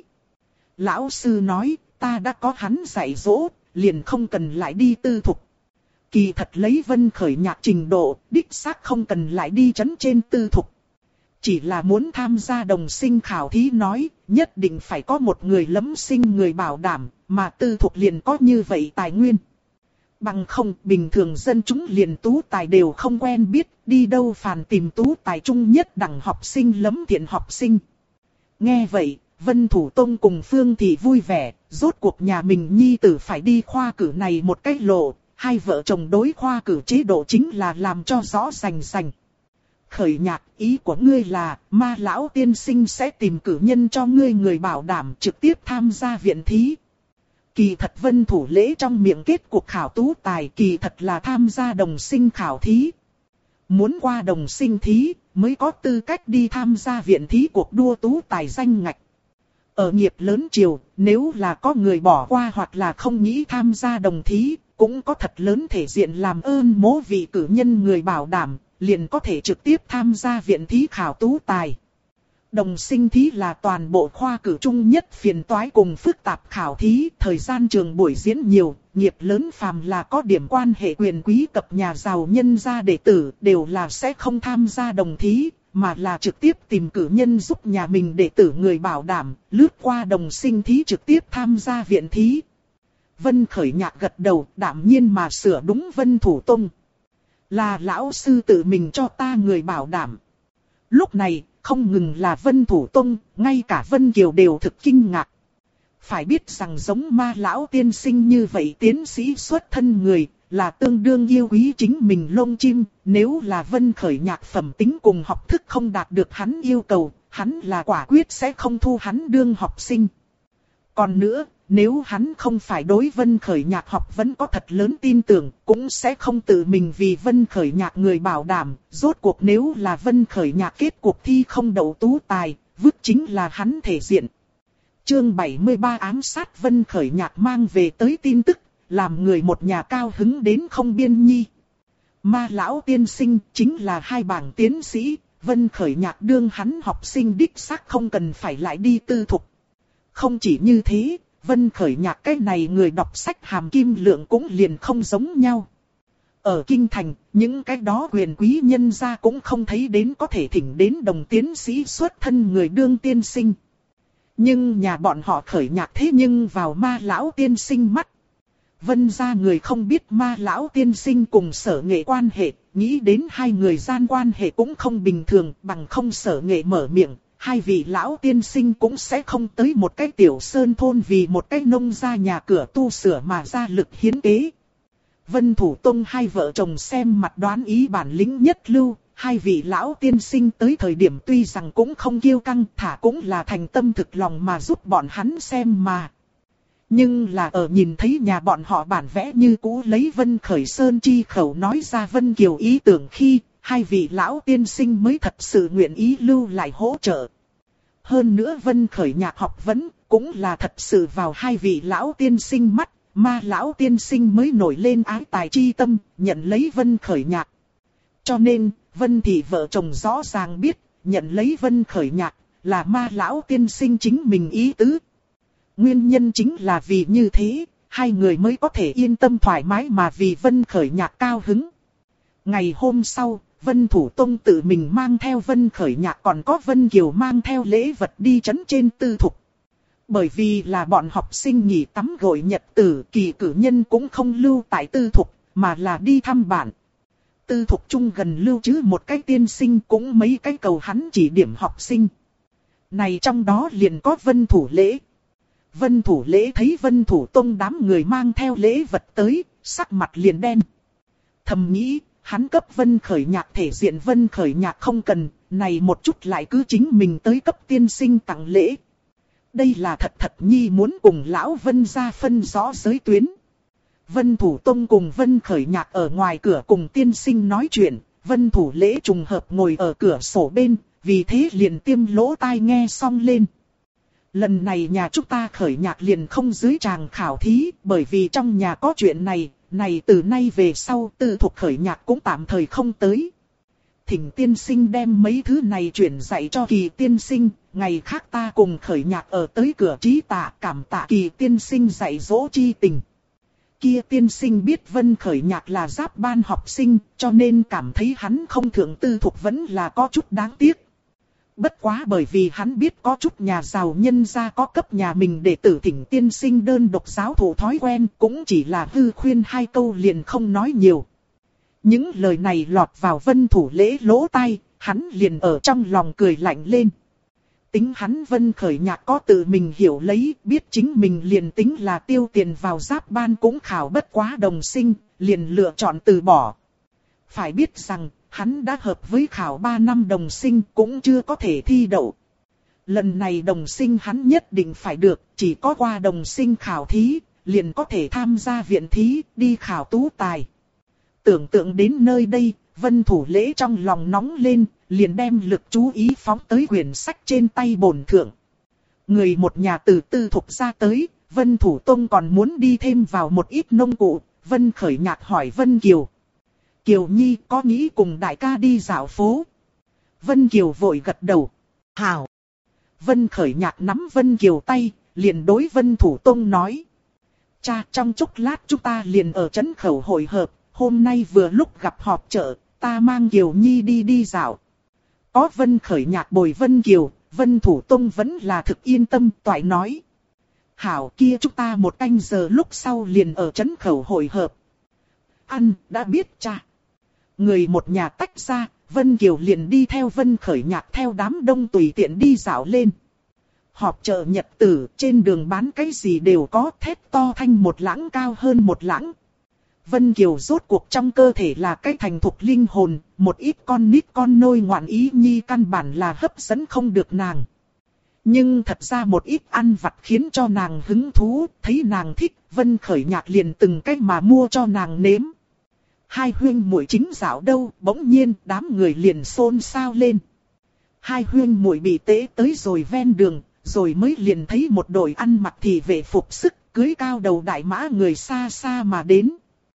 Lão sư nói, ta đã có hắn dạy dỗ, liền không cần lại đi tư thục. Kỳ thật lấy Vân Khởi Nhạc trình độ, đích xác không cần lại đi chấn trên tư thục. Chỉ là muốn tham gia đồng sinh khảo thí nói, nhất định phải có một người lẫm sinh người bảo đảm, mà tư thục liền có như vậy tài nguyên. Bằng không, bình thường dân chúng liền tú tài đều không quen biết, đi đâu phàn tìm tú tài trung nhất đẳng học sinh lẫm thiện học sinh. Nghe vậy, Vân Thủ Tông cùng Phương Thị vui vẻ, rốt cuộc nhà mình nhi tử phải đi khoa cử này một cách lộ, hai vợ chồng đối khoa cử chế độ chính là làm cho rõ rành rành. Khởi Nhạc, ý của ngươi là, ma lão tiên sinh sẽ tìm cử nhân cho ngươi người bảo đảm trực tiếp tham gia viện thí. Kỳ thật Vân Thủ Lễ trong miệng kết cuộc khảo tú tài, kỳ thật là tham gia đồng sinh khảo thí. Muốn qua đồng sinh thí, mới có tư cách đi tham gia viện thí cuộc đua tú tài danh ngạch. Ở nghiệp lớn triều, nếu là có người bỏ qua hoặc là không nghĩ tham gia đồng thí, cũng có thật lớn thể diện làm ơn mố vị cử nhân người bảo đảm, liền có thể trực tiếp tham gia viện thí khảo tú tài. Đồng sinh thí là toàn bộ khoa cử chung nhất phiền toái cùng phức tạp khảo thí, thời gian trường buổi diễn nhiều, nghiệp lớn phàm là có điểm quan hệ quyền quý cập nhà giàu nhân gia đệ tử đều là sẽ không tham gia đồng thí, mà là trực tiếp tìm cử nhân giúp nhà mình đệ tử người bảo đảm, lướt qua đồng sinh thí trực tiếp tham gia viện thí. Vân Khởi Nhạc gật đầu, đảm nhiên mà sửa đúng Vân Thủ Tông. Là lão sư tự mình cho ta người bảo đảm. Lúc này, không ngừng là Vân Thủ Tông, ngay cả Vân Kiều đều thực kinh ngạc. Phải biết rằng giống ma lão tiên sinh như vậy tiến sĩ xuất thân người, là tương đương yêu quý chính mình lông chim, nếu là Vân Khởi Nhạc phẩm tính cùng học thức không đạt được hắn yêu cầu, hắn là quả quyết sẽ không thu hắn đương học sinh. Còn nữa, nếu hắn không phải đối Vân Khởi Nhạc học vẫn có thật lớn tin tưởng, cũng sẽ không tự mình vì Vân Khởi Nhạc người bảo đảm, rốt cuộc nếu là Vân Khởi Nhạc kết cuộc thi không đậu tú tài, vứt chính là hắn thể diện. Chương 73 ám sát Vân Khởi Nhạc mang về tới tin tức, làm người một nhà cao hứng đến không biên nhi. Ma lão tiên sinh chính là 2 bảng tiến sĩ, Vân Khởi Nhạc đương hắn học sinh đích xác không cần phải lại đi tư thục. Không chỉ như thế, Vân Khởi Nhạc cái này người đọc sách hàm kim lượng cũng liền không giống nhau. Ở Kinh Thành, những cái đó quyền quý nhân gia cũng không thấy đến có thể thỉnh đến đồng tiến sĩ xuất thân người đương tiên sinh. Nhưng nhà bọn họ Khởi Nhạc thế nhưng vào ma lão tiên sinh mắt. Vân gia người không biết ma lão tiên sinh cùng Sở Nghệ quan hệ, nghĩ đến 2 người gian quan hệ cũng không bình thường, bằng không Sở Nghệ mở miệng, 2 vị lão tiên sinh cũng sẽ không tới một cái tiểu sơn thôn vì một cái nông gia nhà cửa tu sửa mà ra lực hiến kế. Vân Thủ Tông 2 vợ chồng xem mặt đoán ý bản lĩnh nhất lưu, 2 vị lão tiên sinh tới thời điểm tuy rằng cũng không kiêu căng, thả cũng là thành tâm thực lòng mà giúp bọn hắn xem mà. Nhưng là ở nhìn thấy nhà bọn họ bản vẽ như cũ lấy Vân Khởi Sơn chi khẩu nói ra Vân Kiều ý tưởng khi, 2 vị lão tiên sinh mới thật sự nguyện ý lưu lại hỗ trợ. Hơn nữa Vân Khởi Nhạc học vấn, cũng là thật sự vào 2 vị lão tiên sinh mắt, ma lão tiên sinh mới nổi lên ái tài chi tâm, nhận lấy Vân Khởi Nhạc. Cho nên, Vân thị vợ chồng rõ ràng biết, nhận lấy Vân Khởi Nhạc, là Ma lão tiên sinh chính mình ý tứ. Nguyên nhân chính là vì như thế, hai người mới có thể yên tâm thoải mái mà vì Vân Khởi Nhạc cao hứng. Ngày hôm sau, Vân Thủ Tông tự mình mang theo Vân Khởi Nhạc còn có Vân Kiều mang theo lễ vật đi trấn trên tư thục. Bởi vì là bọn học sinh nghỉ tắm gội nhật tử, kỳ cử nhân cũng không lưu tại tư thục, mà là đi thăm bạn. Tư thục chung gần lưu trữ một cái tiên sinh cũng mấy cái cầu hắn chỉ điểm học sinh. Này trong đó liền có Vân Thủ Lễ. Vân Thủ Lễ thấy Vân Thủ Tông đám người mang theo lễ vật tới, sắc mặt liền đen. Thầm nghĩ, hắn cấp Vân Khởi Nhạc thể diện Vân Khởi Nhạc không cần, này một chút lại cứ chính mình tới cấp tiên sinh tặng lễ. Đây là thật nhi muốn cùng lão Vân ra phân rõ giới tuyến. Vân Thủ Tông cùng Vân Khởi Nhạc ở ngoài cửa cùng tiên sinh nói chuyện, Vân Thủ Lễ trùng hợp ngồi ở cửa sổ bên, vì thế liền tiêm lỗ tai nghe xong lên. Lần này nhà chúng ta Khởi Nhạc liền không dưới tràng khảo thí, bởi vì trong nhà có chuyện này, từ nay về sau tư thục Khởi Nhạc cũng tạm thời không tới. Thỉnh tiên sinh đem mấy thứ này chuyển dạy cho Kỳ tiên sinh, ngày khác ta cùng Khởi Nhạc ở tới cửa trí tạ cảm tạ Kỳ tiên sinh dạy dỗ chi tình. Kia tiên sinh biết Vân Khởi Nhạc là giáp ban học sinh, cho nên cảm thấy hắn không thượng tư thục vẫn là có chút đáng tiếc. Bất quá bởi vì hắn biết có chút nhà giàu nhân gia có cấp nhà mình để tử thỉnh tiên sinh đơn độc giáo thụ thói quen, cũng chỉ là hư khuyên hai câu liền không nói nhiều. Những lời này lọt vào Vân Thủ Lễ lỗ tai, hắn liền ở trong lòng cười lạnh lên. Tính hắn Vân Khởi Nhạc có tự mình hiểu lấy, biết chính mình liền tính là tiêu tiền vào giáp ban cũng khảo bất quá đồng sinh, liền lựa chọn từ bỏ. Phải biết rằng, hắn đã hợp với khảo 3 năm đồng sinh cũng chưa có thể thi đậu. Lần này đồng sinh hắn nhất định phải được, chỉ có qua đồng sinh khảo thí, liền có thể tham gia viện thí, đi khảo tú tài. Tưởng tượng đến nơi đây, Vân Thủ Lễ trong lòng nóng lên, liền đem lực chú ý phóng tới quyển sách trên tay bổn thượng. Người một nhà từ tư thục ra tới, Vân Thủ Tông còn muốn đi thêm vào một ít nông cụ, Vân Khởi Nhạc hỏi Vân Kiều. Kiều Nhi có nghĩ cùng đại ca đi dạo phố? Vân Kiều vội gật đầu. Hảo. Vân Khởi Nhạc nắm Vân Kiều tay, liền đối Vân Thủ Tông nói. Cha, trong chốc lát chúng ta liền ở trấn khẩu hội hợp, hôm nay vừa lúc gặp họp chợ, ta mang Kiều Nhi đi dạo. Có Vân Khởi Nhạc bồi Vân Kiều, Vân Thủ Tông vẫn là thực yên tâm, toại nói. Hảo, kia chúng ta một canh giờ lúc sau liền ở trấn khẩu hội hợp. Ăn, đã biết cha. Người một nhà tách ra, Vân Kiều liền đi theo Vân Khởi Nhạc theo đám đông tùy tiện đi dạo lên. Họp chợ nhật tử, trên đường bán cái gì đều có, thét to thanh một lãng cao hơn một lãng. Vân Kiều rốt cuộc trong cơ thể là cái thành thục linh hồn, một ít con nít con nôi ngoạn ý nhi căn bản là hấp dẫn không được nàng. Nhưng thật ra một ít ăn vặt khiến cho nàng hứng thú, thấy nàng thích, Vân Khởi Nhạc liền từng cách mà mua cho nàng nếm. Hai huynh muội chính dạo đâu, bỗng nhiên đám người liền xôn xao lên. Hai huynh muội bị tế tới rồi ven đường, rồi mới liền thấy một đội ăn mặc thị vệ phục sức, cưới cao đầu đại mã người xa xa mà đến.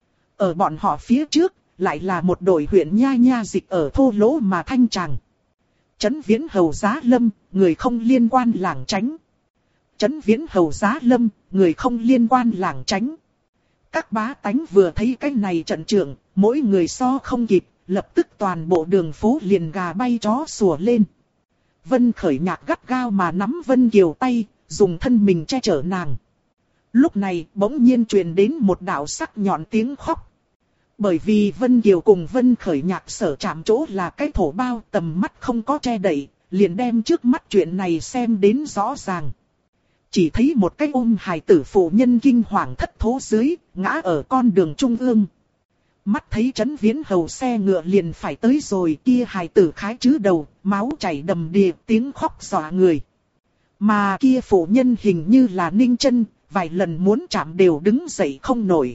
Ở bọn họ phía trước, lại là một đội huyện nha nha dịch ở thô lỗ mà thanh tràng. Trấn Viễn Hầu Giá Lâm, người không liên quan lảng tránh. Trấn Viễn Hầu Giá Lâm, người không liên quan lảng tránh. Các bá tánh vừa thấy cái này trận trưởng, mỗi người so không kịp, lập tức toàn bộ đường phố liền gà bay chó sủa lên. Vân Khởi Nhạc gắt gao mà nắm Vân Kiều tay, dùng thân mình che chở nàng. Lúc này bỗng nhiên truyền đến một đạo sắc nhọn tiếng khóc. Bởi vì Vân Kiều cùng Vân Khởi Nhạc sở chạm chỗ là cái thổ bao, tầm mắt không có che đậy, liền đem trước mắt chuyện này xem đến rõ ràng. Chỉ thấy một cái ôm hài tử phụ nhân kinh hoàng thất thố dưới, ngã ở con đường trung ương. Mắt thấy Trấn Viễn Hầu xe ngựa liền phải tới rồi, kia hài tử khái chứ đầu, máu chảy đầm đìa, tiếng khóc dọa người. Mà kia phụ nhân hình như là ninh chân, vài lần muốn chạm đều đứng dậy không nổi.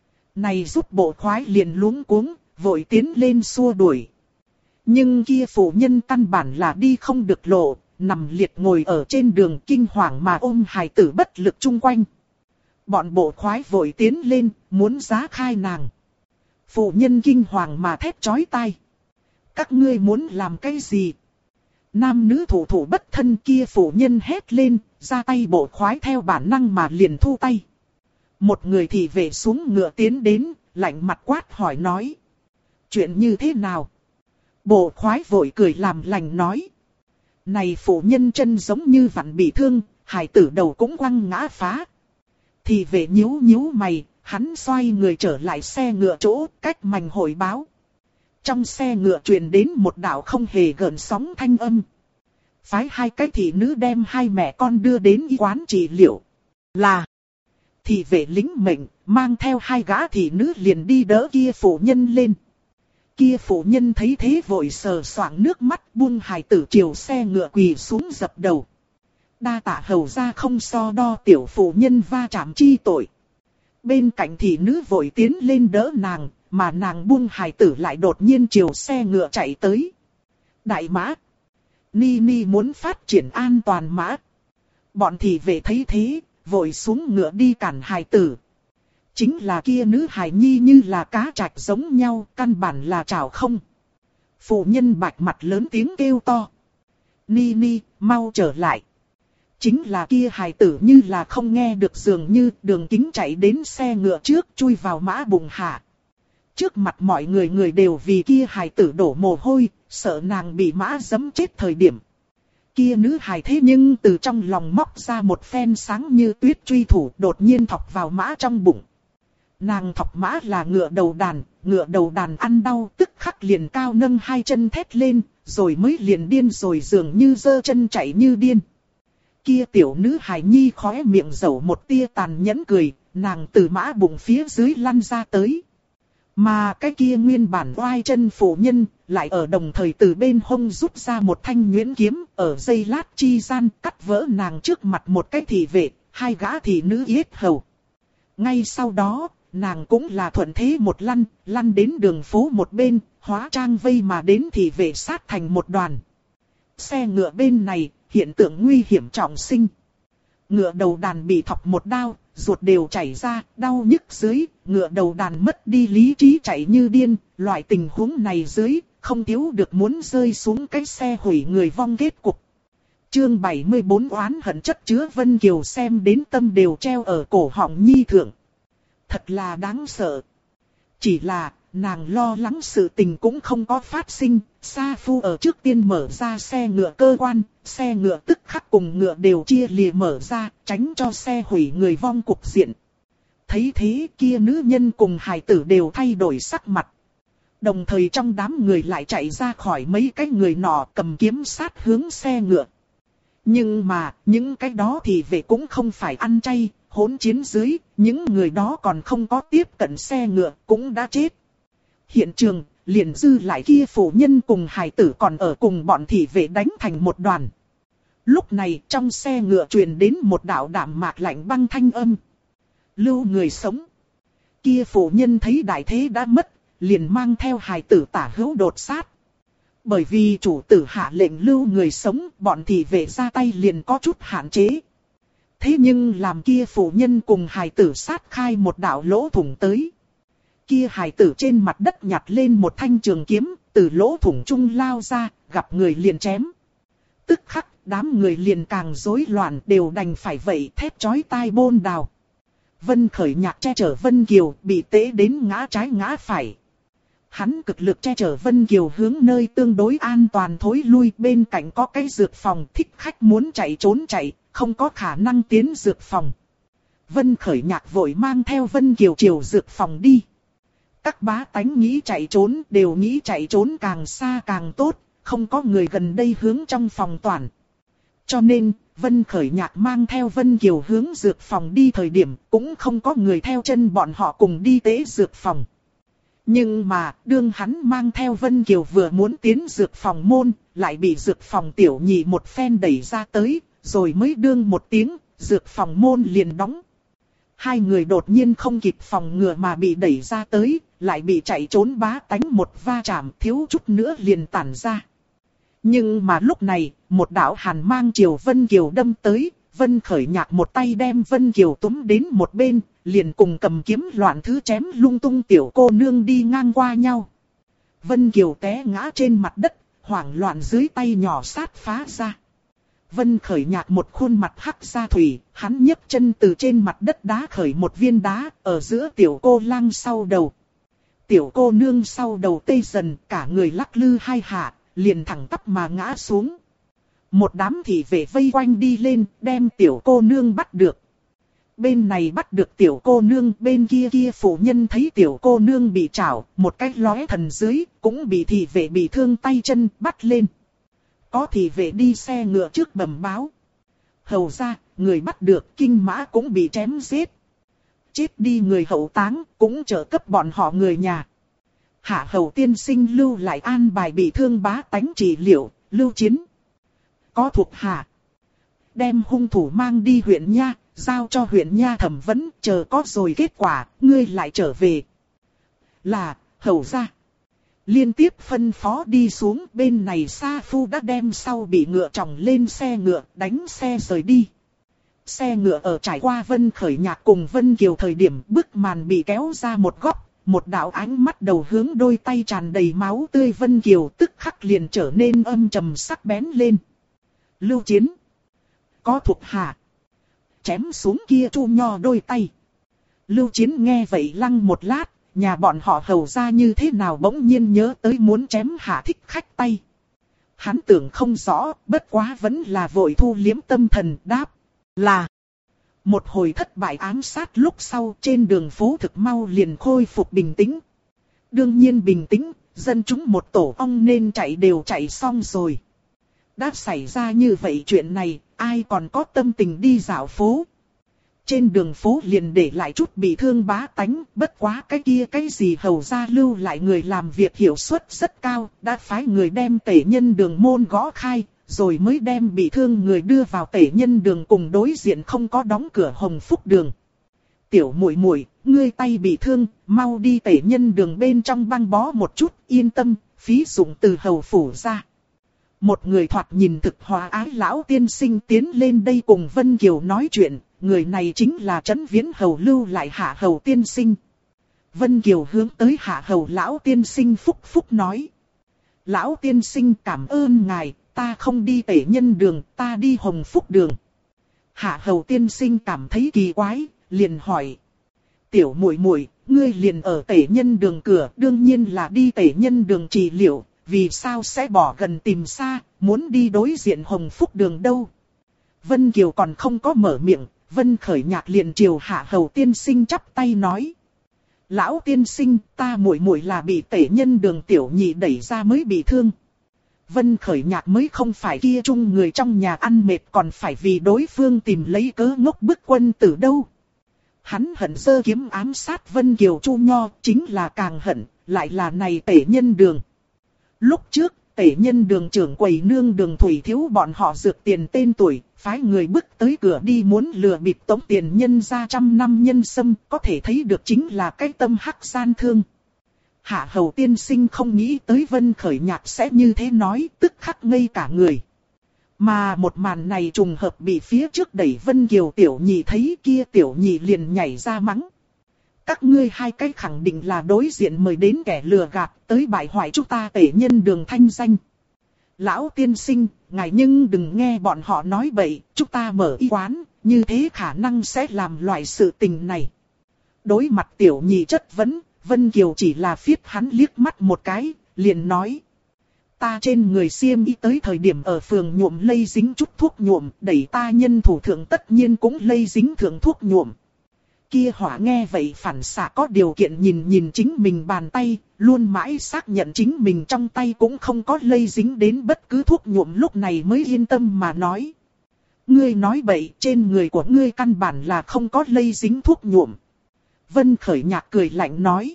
Này giúp bộ khoái liền luống cuống, vội tiến lên xua đuổi. Nhưng kia phụ nhân căn bản là đi không được lộ, nằm liệt ngồi ở trên đường kinh hoàng mà ôm hài tử bất lực chung quanh. Bọn bộ khoái vội tiến lên, muốn giá khai nàng. Phụ nhân kinh hoàng mà thét chói tai. Các ngươi muốn làm cái gì? Nam nữ thủ thủ bất thân kia phụ nhân hét lên, ra tay bộ khoái theo bản năng mà liền thu tay. Một người thị vệ xuống ngựa tiến đến, lạnh mặt quát hỏi nói. Chuyện như thế nào? Bộ khoái vội cười làm lành nói. Này phụ nhân chân giống như vặn bị thương, hải tử đầu cũng quăng ngã phá. Thị vệ nhíu nhíu mày, hắn xoay người trở lại xe ngựa chỗ, cách mành hội báo. Trong xe ngựa truyền đến một đạo không hề gợn sóng thanh âm. Phái hai cái thị nữ đem hai mẹ con đưa đến y quán trị liệu. Là thị vệ lính mệnh, mang theo hai gã thị nữ liền đi đỡ kia phụ nhân lên. Kia phụ nhân thấy thế vội sờ soạng nước mắt buông hài tử chiều xe ngựa quỳ xuống dập đầu. Đa tạ hầu ra không so đo tiểu phụ nhân va chạm chi tội. Bên cạnh thị nữ vội tiến lên đỡ nàng, mà nàng buông hài tử lại đột nhiên chiều xe ngựa chạy tới. Đại mã! Ni Ni muốn phát triển an toàn mã. Bọn thị vệ thấy thế, vội xuống ngựa đi cản hài tử. Chính là kia nữ hài nhi như là cá trạch giống nhau, căn bản là chảo không. Phụ nhân bạch mặt lớn tiếng kêu to. Ni Ni, mau trở lại. Chính là kia hài tử như là không nghe được dường như đường kính chạy đến xe ngựa trước chui vào mã bụng hạ. Trước mặt mọi người đều vì kia hài tử đổ mồ hôi, sợ nàng bị mã giẫm chết thời điểm. Kia nữ hài thế nhưng từ trong lòng móc ra một phen sáng như tuyết truy thủ đột nhiên thọc vào mã trong bụng. Nàng thọc mã là ngựa đầu đàn ăn đau tức khắc liền cao nâng hai chân thét lên, rồi mới liền điên rồi dường như giơ chân chạy như điên. Kia tiểu nữ hài nhi khóe miệng dẩu một tia tàn nhẫn cười, nàng từ mã bụng phía dưới lăn ra tới. Mà cái kia nguyên bản oai chân phụ nhân, lại ở đồng thời từ bên hông rút ra một thanh nhuyễn kiếm, ở dây lát chi gian cắt vỡ nàng trước mặt một cái thị vệ, hai gã thị nữ yết hầu. Ngay sau đó, nàng cũng là thuận thế một lăn đến đường phố một bên, hóa trang vây mà đến thị vệ sát thành một đoàn. Xe ngựa bên này, hiện tượng nguy hiểm trọng sinh. Ngựa đầu đàn bị thọc một đao, ruột đều chảy ra, đau nhức dưới, ngựa đầu đàn mất đi lý trí chạy như điên, loại tình huống này dưới, không thiếu được muốn rơi xuống cái xe hủy người vong kết cục. Chương 74 oán hận chất chứa Vân Kiều xem đến tâm đều treo ở cổ họng nhi thượng. Thật là đáng sợ. Chỉ là, nàng lo lắng sự tình cũng không có phát sinh, Sa Phu ở trước tiên mở ra xe ngựa cơ quan, xe ngựa tức khắc cùng ngựa đều chia lìa mở ra, tránh cho xe hủy người vong cục diện. Thấy thế kia nữ nhân cùng hài tử đều thay đổi sắc mặt. Đồng thời trong đám người lại chạy ra khỏi mấy cái người nọ cầm kiếm sát hướng xe ngựa. Nhưng mà, những cái đó thì về cũng không phải ăn chay, hỗn chiến dưới, những người đó còn không có tiếp cận xe ngựa, cũng đã chết. Hiện trường, liền dư lại kia phụ nhân cùng hài tử còn ở cùng bọn thị vệ đánh thành một đoàn. Lúc này trong xe ngựa truyền đến một đạo đạm mạc lạnh băng thanh âm. Lưu người sống. Kia phụ nhân thấy đại thế đã mất, liền mang theo hài tử tả hữu đột sát. Bởi vì chủ tử hạ lệnh lưu người sống, bọn thị vệ ra tay liền có chút hạn chế. Thế nhưng làm kia phụ nhân cùng hài tử sát khai một đạo lỗ thủng tới. Kia hài tử trên mặt đất nhặt lên một thanh trường kiếm, từ lỗ thủng trung lao ra, gặp người liền chém. Tức khắc, đám người liền càng rối loạn đều đành phải vậy thét chói tai bôn đào. Vân Khởi Nhạc che chở Vân Kiều bị tễ đến ngã trái ngã phải. Hắn cực lực che chở Vân Kiều hướng nơi tương đối an toàn thối lui, bên cạnh có cái dược phòng, thích khách muốn chạy trốn chạy, không có khả năng tiến dược phòng. Vân Khởi Nhạc vội mang theo Vân Kiều chiều dược phòng đi. Các bá tánh nghĩ chạy trốn đều nghĩ chạy trốn càng xa càng tốt, không có người gần đây hướng trong phòng toàn. Cho nên, Vân Khởi Nhạc mang theo Vân Kiều hướng dược phòng đi thời điểm cũng không có người theo chân bọn họ cùng đi tế dược phòng. Nhưng mà, đương hắn mang theo Vân Kiều vừa muốn tiến dược phòng môn, lại bị dược phòng tiểu nhị một phen đẩy ra tới, rồi mới đương một tiếng, dược phòng môn liền đóng. Hai người đột nhiên không kịp phòng ngừa mà bị đẩy ra tới, lại bị chạy trốn bá tánh một va chạm thiếu chút nữa liền tản ra. Nhưng mà lúc này, một đạo hàn mang chiều Vân Kiều đâm tới, Vân Khởi Nhạc một tay đem Vân Kiều túm đến một bên, liền cùng cầm kiếm loạn thứ chém lung tung tiểu cô nương đi ngang qua nhau. Vân Kiều té ngã trên mặt đất, hoảng loạn dưới tay nhỏ sát phá ra. Vân Khởi Nhạc một khuôn mặt hắc ra thủy, hắn nhấc chân từ trên mặt đất đá khởi một viên đá ở giữa tiểu cô lang sau đầu. Tiểu cô nương sau đầu tê dần, cả người lắc lư hai hạ, liền thẳng tắp mà ngã xuống. Một đám thị vệ vây quanh đi lên, đem tiểu cô nương bắt được. Bên này bắt được tiểu cô nương, bên kia phụ nhân thấy tiểu cô nương bị trảo, một cái lóe thần dưới, cũng bị thị vệ bị thương tay chân bắt lên. Có thị vệ đi xe ngựa trước bẩm báo. Hầu ra, người bắt được, kinh mã cũng bị chém giết. Chết đi người hậu táng, cũng trợ cấp bọn họ người nhà. Hạ hầu tiên sinh lưu lại an bài bị thương bá tánh trị liệu, Lưu Chiến. Có thuộc hạ. Đem hung thủ mang đi huyện Nha, giao cho huyện Nha thẩm vấn, chờ có rồi kết quả, ngươi lại trở về. Là, hầu ra. Liên tiếp phân phó đi xuống, bên này Sa Phu đã đem sau bị ngựa tròng lên xe ngựa, đánh xe rời đi. Xe ngựa ở trải qua Vân Khởi Nhạc cùng Vân Kiều thời điểm bức màn bị kéo ra một góc, một đạo ánh mắt đầu hướng đôi tay tràn đầy máu tươi Vân Kiều tức khắc liền trở nên âm trầm sắc bén lên. Lưu Chiến. Có thuộc hạ. Chém xuống kia Chu Nho đôi tay. Lưu Chiến nghe vậy lăng một lát, nhà bọn họ hầu ra như thế nào bỗng nhiên nhớ tới muốn chém Hạ Thích Khách tay. Hắn tưởng không rõ, bất quá vẫn là vội thu liếm tâm thần đáp. Là. Một hồi thất bại ám sát lúc sau trên đường phố thực mau liền khôi phục bình tĩnh. Đương nhiên bình tĩnh, dân chúng một tổ ong nên chạy đều chạy xong rồi. Đã xảy ra như vậy chuyện này, ai còn có tâm tình đi dạo phố. Trên đường phố liền để lại chút bị thương bá tánh, bất quá cái gì hầu ra lưu lại người làm việc hiệu suất rất cao, đã phái người đem tể nhân đường môn gõ khai, rồi mới đem bị thương người đưa vào tể nhân đường cùng đối diện không có đóng cửa Hồng Phúc đường. Tiểu muội muội, ngươi tay bị thương, mau đi tể nhân đường bên trong băng bó một chút, yên tâm, phí dụng từ hầu phủ ra. Một người thoạt nhìn thực hòa ái lão tiên sinh tiến lên đây cùng Vân Kiều nói chuyện, người này chính là Trấn Viễn hầu lưu lại Hạ hầu tiên sinh. Vân Kiều hướng tới Hạ hầu lão tiên sinh phúc nói. Lão tiên sinh cảm ơn ngài, ta không đi tể nhân đường, ta đi Hồng Phúc đường. Hạ hầu tiên sinh cảm thấy kỳ quái, liền hỏi. Tiểu muội muội, ngươi liền ở tể nhân đường cửa, đương nhiên là đi tể nhân đường trị liệu, vì sao sẽ bỏ gần tìm xa, muốn đi đối diện Hồng Phúc đường đâu. Vân Kiều còn không có mở miệng, Vân Khởi Nhạc liền chiều Hạ hầu tiên sinh chắp tay nói. Lão tiên sinh, ta muội muội là bị tể nhân đường tiểu nhị đẩy ra mới bị thương. Vân Khởi Nhạc mới không phải kia chung người trong nhà ăn mệt còn phải vì đối phương tìm lấy cớ ngốc bức quân tử đâu. Hắn hận giơ kiếm ám sát Vân Kiều Chu Nho, chính là càng hận, lại là này tể nhân đường. Lúc trước, tể nhân đường trưởng quầy nương đường thủy thiếu bọn họ dược tiền tên tuổi, phái người bước tới cửa đi muốn lừa bịp tống tiền nhân ra 100 năm nhân sâm, có thể thấy được chính là cái tâm hắc gian thương. Hạ hầu tiên sinh không nghĩ tới Vân Khởi Nhạc sẽ như thế nói, tức khắc ngây cả người. Mà một màn này trùng hợp bị phía trước đẩy Vân Kiều tiểu nhị thấy, kia tiểu nhị liền nhảy ra mắng. Các ngươi hai cái khẳng định là đối diện mời đến kẻ lừa gạt, tới bại hoại chúng ta tể nhân đường thanh danh. Lão tiên sinh, ngài nhưng đừng nghe bọn họ nói bậy, chúng ta mở y quán, như thế khả năng sẽ làm loại sự tình này. Đối mặt tiểu nhị chất vấn, Vân Kiều chỉ là phiết hắn liếc mắt một cái, liền nói. Ta trên người xiêm y tới thời điểm ở phường nhuộm lây dính chút thuốc nhuộm, đẩy ta nhân thủ thượng tất nhiên cũng lây dính thượng thuốc nhuộm. Kia hỏa nghe vậy phản xạ có điều kiện nhìn chính mình bàn tay, luôn mãi xác nhận chính mình trong tay cũng không có lây dính đến bất cứ thuốc nhuộm, lúc này mới yên tâm mà nói. Ngươi nói bậy, trên người của ngươi căn bản là không có lây dính thuốc nhuộm. Vân Khởi Nhạc cười lạnh nói.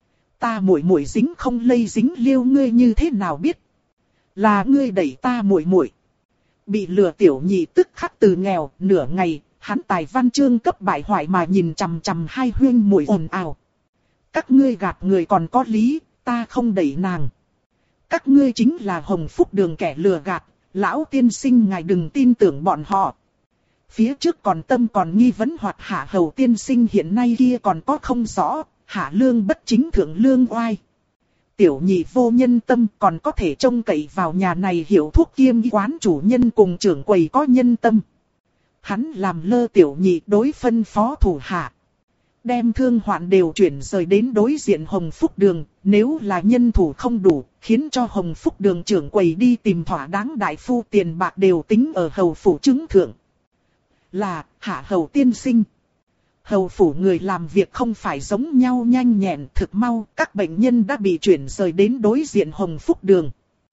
Ta muội muội dính không lây dính liêu ngươi như thế nào biết? Là ngươi đẩy ta muội muội. Bị lừa tiểu nhị tức khắc từ nghèo, nửa ngày, hắn tài văn chương cấp bại hoại mà nhìn chằm chằm hai huyên muội ồn ào. Các ngươi gạt người còn có lý, ta không đẩy nàng. Các ngươi chính là Hồng Phúc đường kẻ lừa gạt, lão tiên sinh ngài đừng tin tưởng bọn họ. Phía trước còn tâm còn nghi vấn hoặc Hạ hầu tiên sinh hiện nay kia còn có không rõ, hạ lương bất chính thượng lương oai. Tiểu nhị vô nhân tâm, còn có thể trông cậy vào nhà này hiệu thuốc kiêm quán chủ nhân cùng trưởng quầy có nhân tâm. Hắn làm lơ tiểu nhị đối phân phó thủ hạ. Đem thương hoạn đều chuyển rời đến đối diện Hồng Phúc Đường, nếu là nhân thủ không đủ, khiến cho Hồng Phúc Đường trưởng quầy đi tìm thỏa đáng đại phu, tiền bạc đều tính ở hầu phủ chứng thượng. Là, hạ hầu tiên sinh. Hầu phủ người làm việc không phải giống nhau nhanh nhẹn thực mau, các bệnh nhân đã bị chuyển rời đến đối diện Hồng Phúc Đường.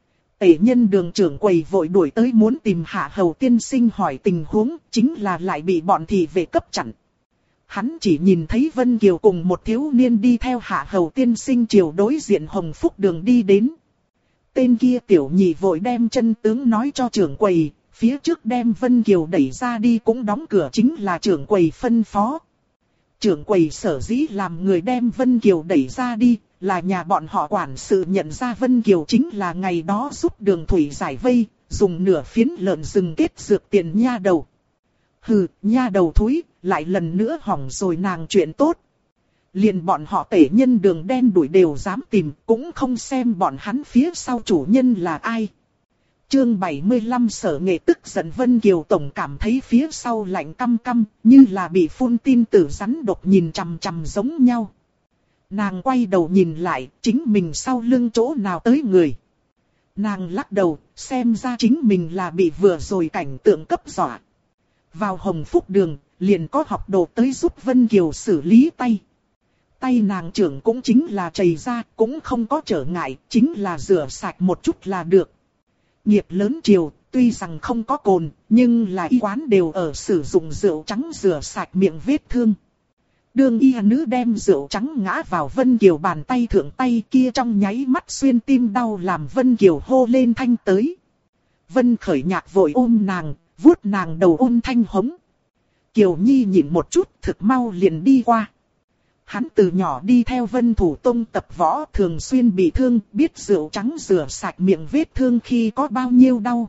Tể nhân đường trưởng quầy vội đuổi tới muốn tìm hạ hầu tiên sinh hỏi tình huống, chính là lại bị bọn thị vệ cấp chặn. Hắn chỉ nhìn thấy Vân Kiều cùng một thiếu niên đi theo hạ hầu tiên sinh chiều đối diện Hồng Phúc Đường đi đến. Tên kia tiểu nhị vội đem chân tướng nói cho trưởng quầy, phía trước đem Vân Kiều đẩy ra đi cũng đóng cửa chính là trưởng quầy phân phó. Trưởng quầy sở dĩ làm người đem Vân Kiều đẩy ra đi, là nhà bọn họ quản sự nhận ra Vân Kiều chính là ngày đó giúp Đường Thủy giải vây, dùng nửa phiến lợn rừng kết dược tiền nha đầu. Hừ, nha đầu thúi, lại lần nữa hỏng rồi nàng chuyện tốt. Liền bọn họ tể nhân Đường đen đuổi đều dám tìm, cũng không xem bọn hắn phía sau chủ nhân là ai. Chương 75 Sở Nghệ tức giận. Vân Kiều tổng cảm thấy phía sau lạnh căm căm, như là bị phun tin tử rắn độc nhìn chằm chằm giống nhau. Nàng quay đầu nhìn lại, chính mình sau lưng chỗ nào tới người. Nàng lắc đầu, xem ra chính mình là bị vừa rồi cảnh tượng cấp dọa. Vào Hồng Phúc Đường, liền có học đồ tới giúp Vân Kiều xử lý tay. Tay nàng trưởng cũng chính là chảy ra, cũng không có trở ngại, chính là rửa sạch một chút là được. Nghiệp lớn triều, tuy rằng không có cồn, nhưng là y quán đều ở sử dụng rượu trắng rửa sạch miệng vết thương. Đường y nữ đem rượu trắng ngã vào Vân Kiều bàn tay thượng, tay kia trong nháy mắt xuyên tim đau làm Vân Kiều hô lên thanh tới. Vân Khởi Nhạc vội ôm nàng, vuốt nàng đầu ôn thanh hống. Kiều Nhi nhịn một chút, thực mau liền đi qua. Hắn từ nhỏ đi theo Vân Thủ Tông tập võ, thường xuyên bị thương, biết rượu trắng rửa sạch miệng vết thương khi có bao nhiêu đau.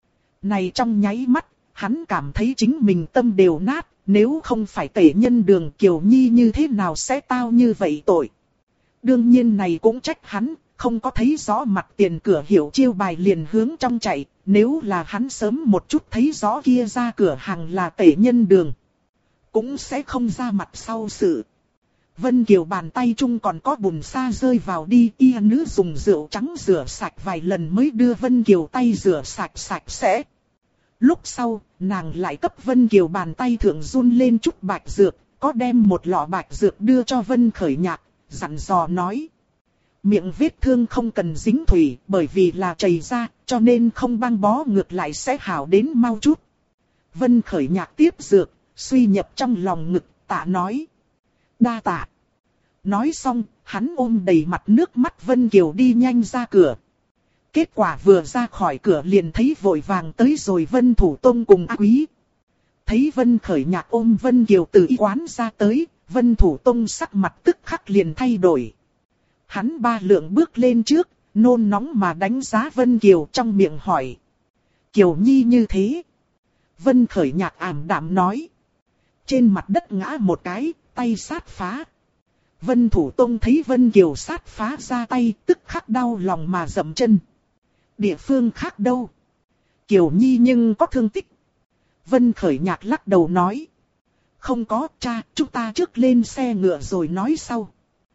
Này trong nháy mắt, hắn cảm thấy chính mình tâm đều nát, nếu không phải tể nhân Đường, Kiều Nhi như thế nào sẽ tao như vậy tội. Đương nhiên này cũng trách hắn, không có thấy rõ mặt tiền cửa hiệu chiêu bài liền hướng trong chạy, nếu là hắn sớm một chút thấy rõ kia ra cửa hàng là tể nhân Đường, cũng sẽ không ra mặt sau sự. Vân Kiều bàn tay chung còn có bùn sa rơi vào đi, y nữ dùng rượu trắng rửa sạch vài lần mới đưa Vân Kiều tay rửa sạch sạch sẽ. Lúc sau, nàng lại cấp Vân Kiều bàn tay thượng run lên chút bạch dược, có đem một lọ bạch dược đưa cho Vân Khởi Nhạc, dặn dò nói. Miệng vết thương không cần dính thủy, bởi vì là chảy ra, cho nên không băng bó ngược lại sẽ hảo đến mau chút. Vân Khởi Nhạc tiếp dược, suy nhập trong lòng ngực, tạ nói. Đa tạ. Nói xong, hắn ôm đầy mặt nước mắt Vân Kiều đi nhanh ra cửa. Kết quả vừa ra khỏi cửa liền thấy vội vàng tới rồi Vân Thủ Tông cùng A Quý. Thấy Vân Khởi Nhạc ôm Vân Kiều từ y quán ra tới, Vân Thủ Tông sắc mặt tức khắc liền thay đổi. Hắn ba lượng bước lên trước, nôn nóng mà đánh giá Vân Kiều, trong miệng hỏi. Kiều Nhi như thế. Vân Khởi Nhạc ảm đạm nói. Trên mặt đất ngã một cái, tay sát phá. Vân Thủ Tông thấy Vân Kiều sát phá ra tay, tức khắc đau lòng mà dậm chân. Địa phương khác đâu? Kiều Nhi nhưng có thương tích. Vân Khởi Nhạc lắc đầu nói. Không có, cha, chúng ta trước lên xe ngựa rồi nói sau.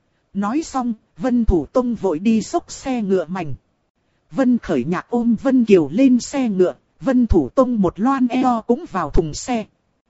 Nói xong, Vân Thủ Tông vội đi xốc xe ngựa mảnh. Vân Khởi Nhạc ôm Vân Kiều lên xe ngựa, Vân Thủ Tông một loan eo cũng vào thùng xe.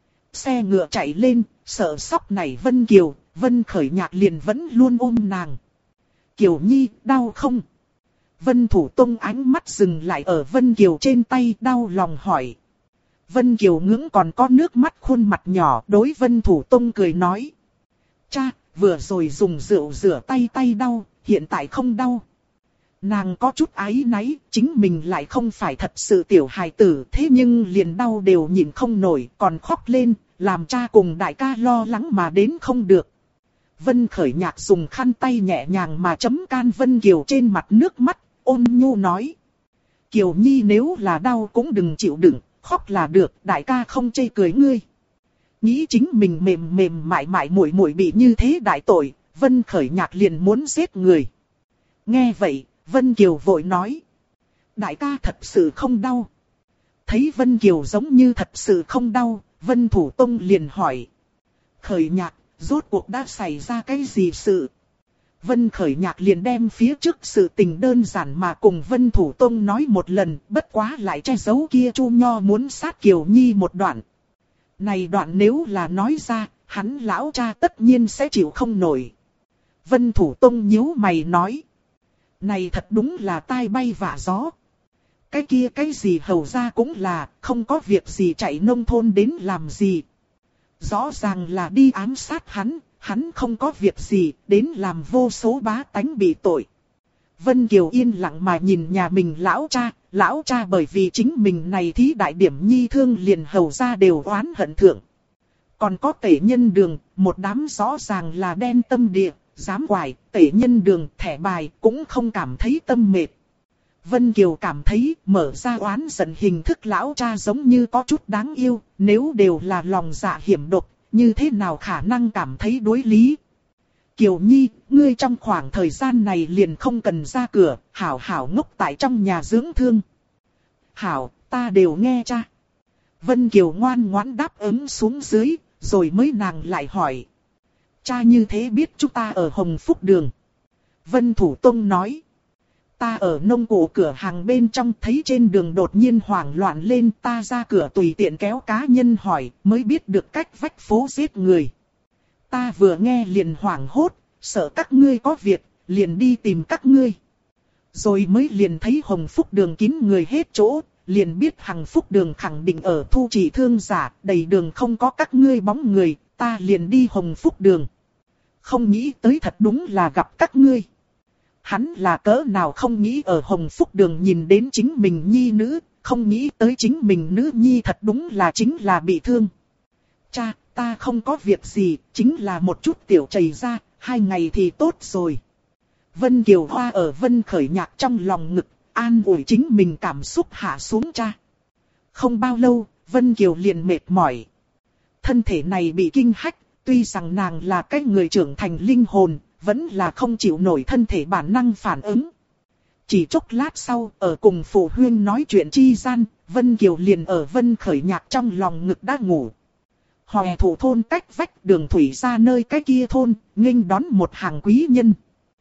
Xe ngựa chạy lên, sợ sóc nảy Vân Kiều, Vân Khởi Nhạc liền vẫn luôn ôm nàng. Kiều Nhi, đau không? Vân Thủ Tông ánh mắt dừng lại ở Vân Kiều trên tay, đau lòng hỏi. Vân Kiều ngưỡng còn có nước mắt khuôn mặt nhỏ, đối Vân Thủ Tông cười nói. Cha, vừa rồi dùng rượu rửa tay, tay đau, hiện tại không đau. Nàng có chút áy náy, chính mình lại không phải thật sự tiểu hài tử, thế nhưng liền đau đều nhịn không nổi, còn khóc lên, làm cha cùng đại ca lo lắng mà đến không được. Vân Khởi Nhạc dùng khăn tay nhẹ nhàng mà chấm can Vân Kiều trên mặt nước mắt, ôn nhu nói. Kiều Nhi nếu là đau cũng đừng chịu đựng, khóc là được, đại ca không chê cười ngươi. Nghĩ chính mình mềm mềm mại mại muội muội bị như thế đại tội, Vân Khởi Nhạc liền muốn giết người. Nghe vậy, Vân Kiều vội nói. Đại ca thật sự không đau. Thấy Vân Kiều giống như thật sự không đau, Vân Thủ Tông liền hỏi. Khởi Nhạc, rốt cuộc đã xảy ra cái gì sự? Vân Khởi Nhạc liền đem phía trước sự tình đơn giản mà cùng Vân Thủ Tông nói một lần, bất quá lại che giấu kia Chu Nho muốn sát Kiều Nhi một đoạn. Này đoạn nếu là nói ra, hắn lão cha tất nhiên sẽ chịu không nổi. Vân Thủ Tông nhíu mày nói. Này thật đúng là tai bay vạ gió. Cái kia cái gì hầu ra cũng là, không có việc gì chạy nông thôn đến làm gì. Rõ ràng là đi ám sát hắn không có việc gì, đến làm vô số bá tánh bị tội. Vân Kiều yên lặng mà nhìn nhà mình lão cha bởi vì chính mình này thí đại điểm nhi thương liền hầu ra đều oán hận thượng. Còn có Tể Nhân Đường, một đám rõ ràng là đen tâm địa, dám quải, Tể Nhân Đường, thẻ bài cũng không cảm thấy tâm mệt. Vân Kiều cảm thấy mở ra oán giận hình thức lão cha giống như có chút đáng yêu, nếu đều là lòng dạ hiểm độc, như thế nào khả năng cảm thấy đối lý. Kiều Nhi, ngươi trong khoảng thời gian này liền không cần ra cửa, hảo hảo ngốc tại trong nhà dưỡng thương. Hảo, ta đều nghe cha. Vân Kiều ngoan ngoãn đáp ứng xuống dưới, rồi mới nàng lại hỏi. Cha như thế biết chúng ta ở Hồng Phúc Đường. Vân Thủ Tông nói. Ta ở nông cụ cửa hàng bên trong thấy trên đường đột nhiên hoảng loạn lên, ta ra cửa tùy tiện kéo cá nhân hỏi, mới biết được cách vách phố giết người. Ta vừa nghe liền hoảng hốt, sợ các ngươi có việc, liền đi tìm các ngươi. Rồi mới liền thấy Hồng Phúc Đường kín người hết chỗ, liền biết Hằng Phúc Đường khẳng định ở thu trị thương giả, đầy đường không có các ngươi bóng người, ta liền đi Hồng Phúc Đường. Không nghĩ tới thật đúng là gặp các ngươi. Hắn là cỡ nào không nghĩ ở Hồng Phúc Đường nhìn đến chính mình nhi nữ, không nghĩ tới chính mình nữ nhi thật đúng là chính là bị thương. Cha, ta không có việc gì, chính là một chút tiểu chảy ra, 2 ngày thì tốt rồi. Vân Kiều Hoa ở Vân Khởi Nhạc trong lòng ngực, an ủi chính mình cảm xúc hạ xuống cha. Không bao lâu, Vân Kiều liền mệt mỏi. Thân thể này bị kinh hách, tuy rằng nàng là cái người trưởng thành linh hồn, vẫn là không chịu nổi thân thể bản năng phản ứng. Chỉ chốc lát sau, ở cùng phụ huynh nói chuyện chi gian, Vân Kiều liền ở Vân Khởi Nhạc trong lòng ngực đã ngủ. Hòe thủ thôn cách vách đường thủy ra nơi cái kia thôn, nghênh đón một hàng quý nhân.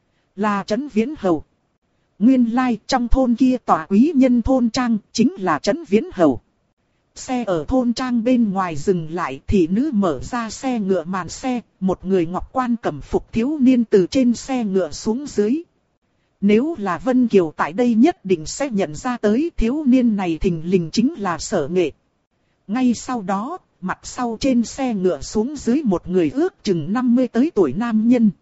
Là Trấn Viễn Hầu. Nguyên lai trong thôn kia tòa quý nhân thôn trang, chính là Trấn Viễn Hầu. Xe ở thôn trang bên ngoài dừng lại, thị nữ mở ra xe ngựa màn xe, một người ngọc quan cẩm phục thiếu niên từ trên xe ngựa xuống dưới. Nếu là Vân Kiều tại đây nhất định sẽ nhận ra tới thiếu niên này thình lình chính là Sở Nghệ. Ngay sau đó, mặt sau trên xe ngựa xuống dưới một người ước chừng 50 tới tuổi nam nhân.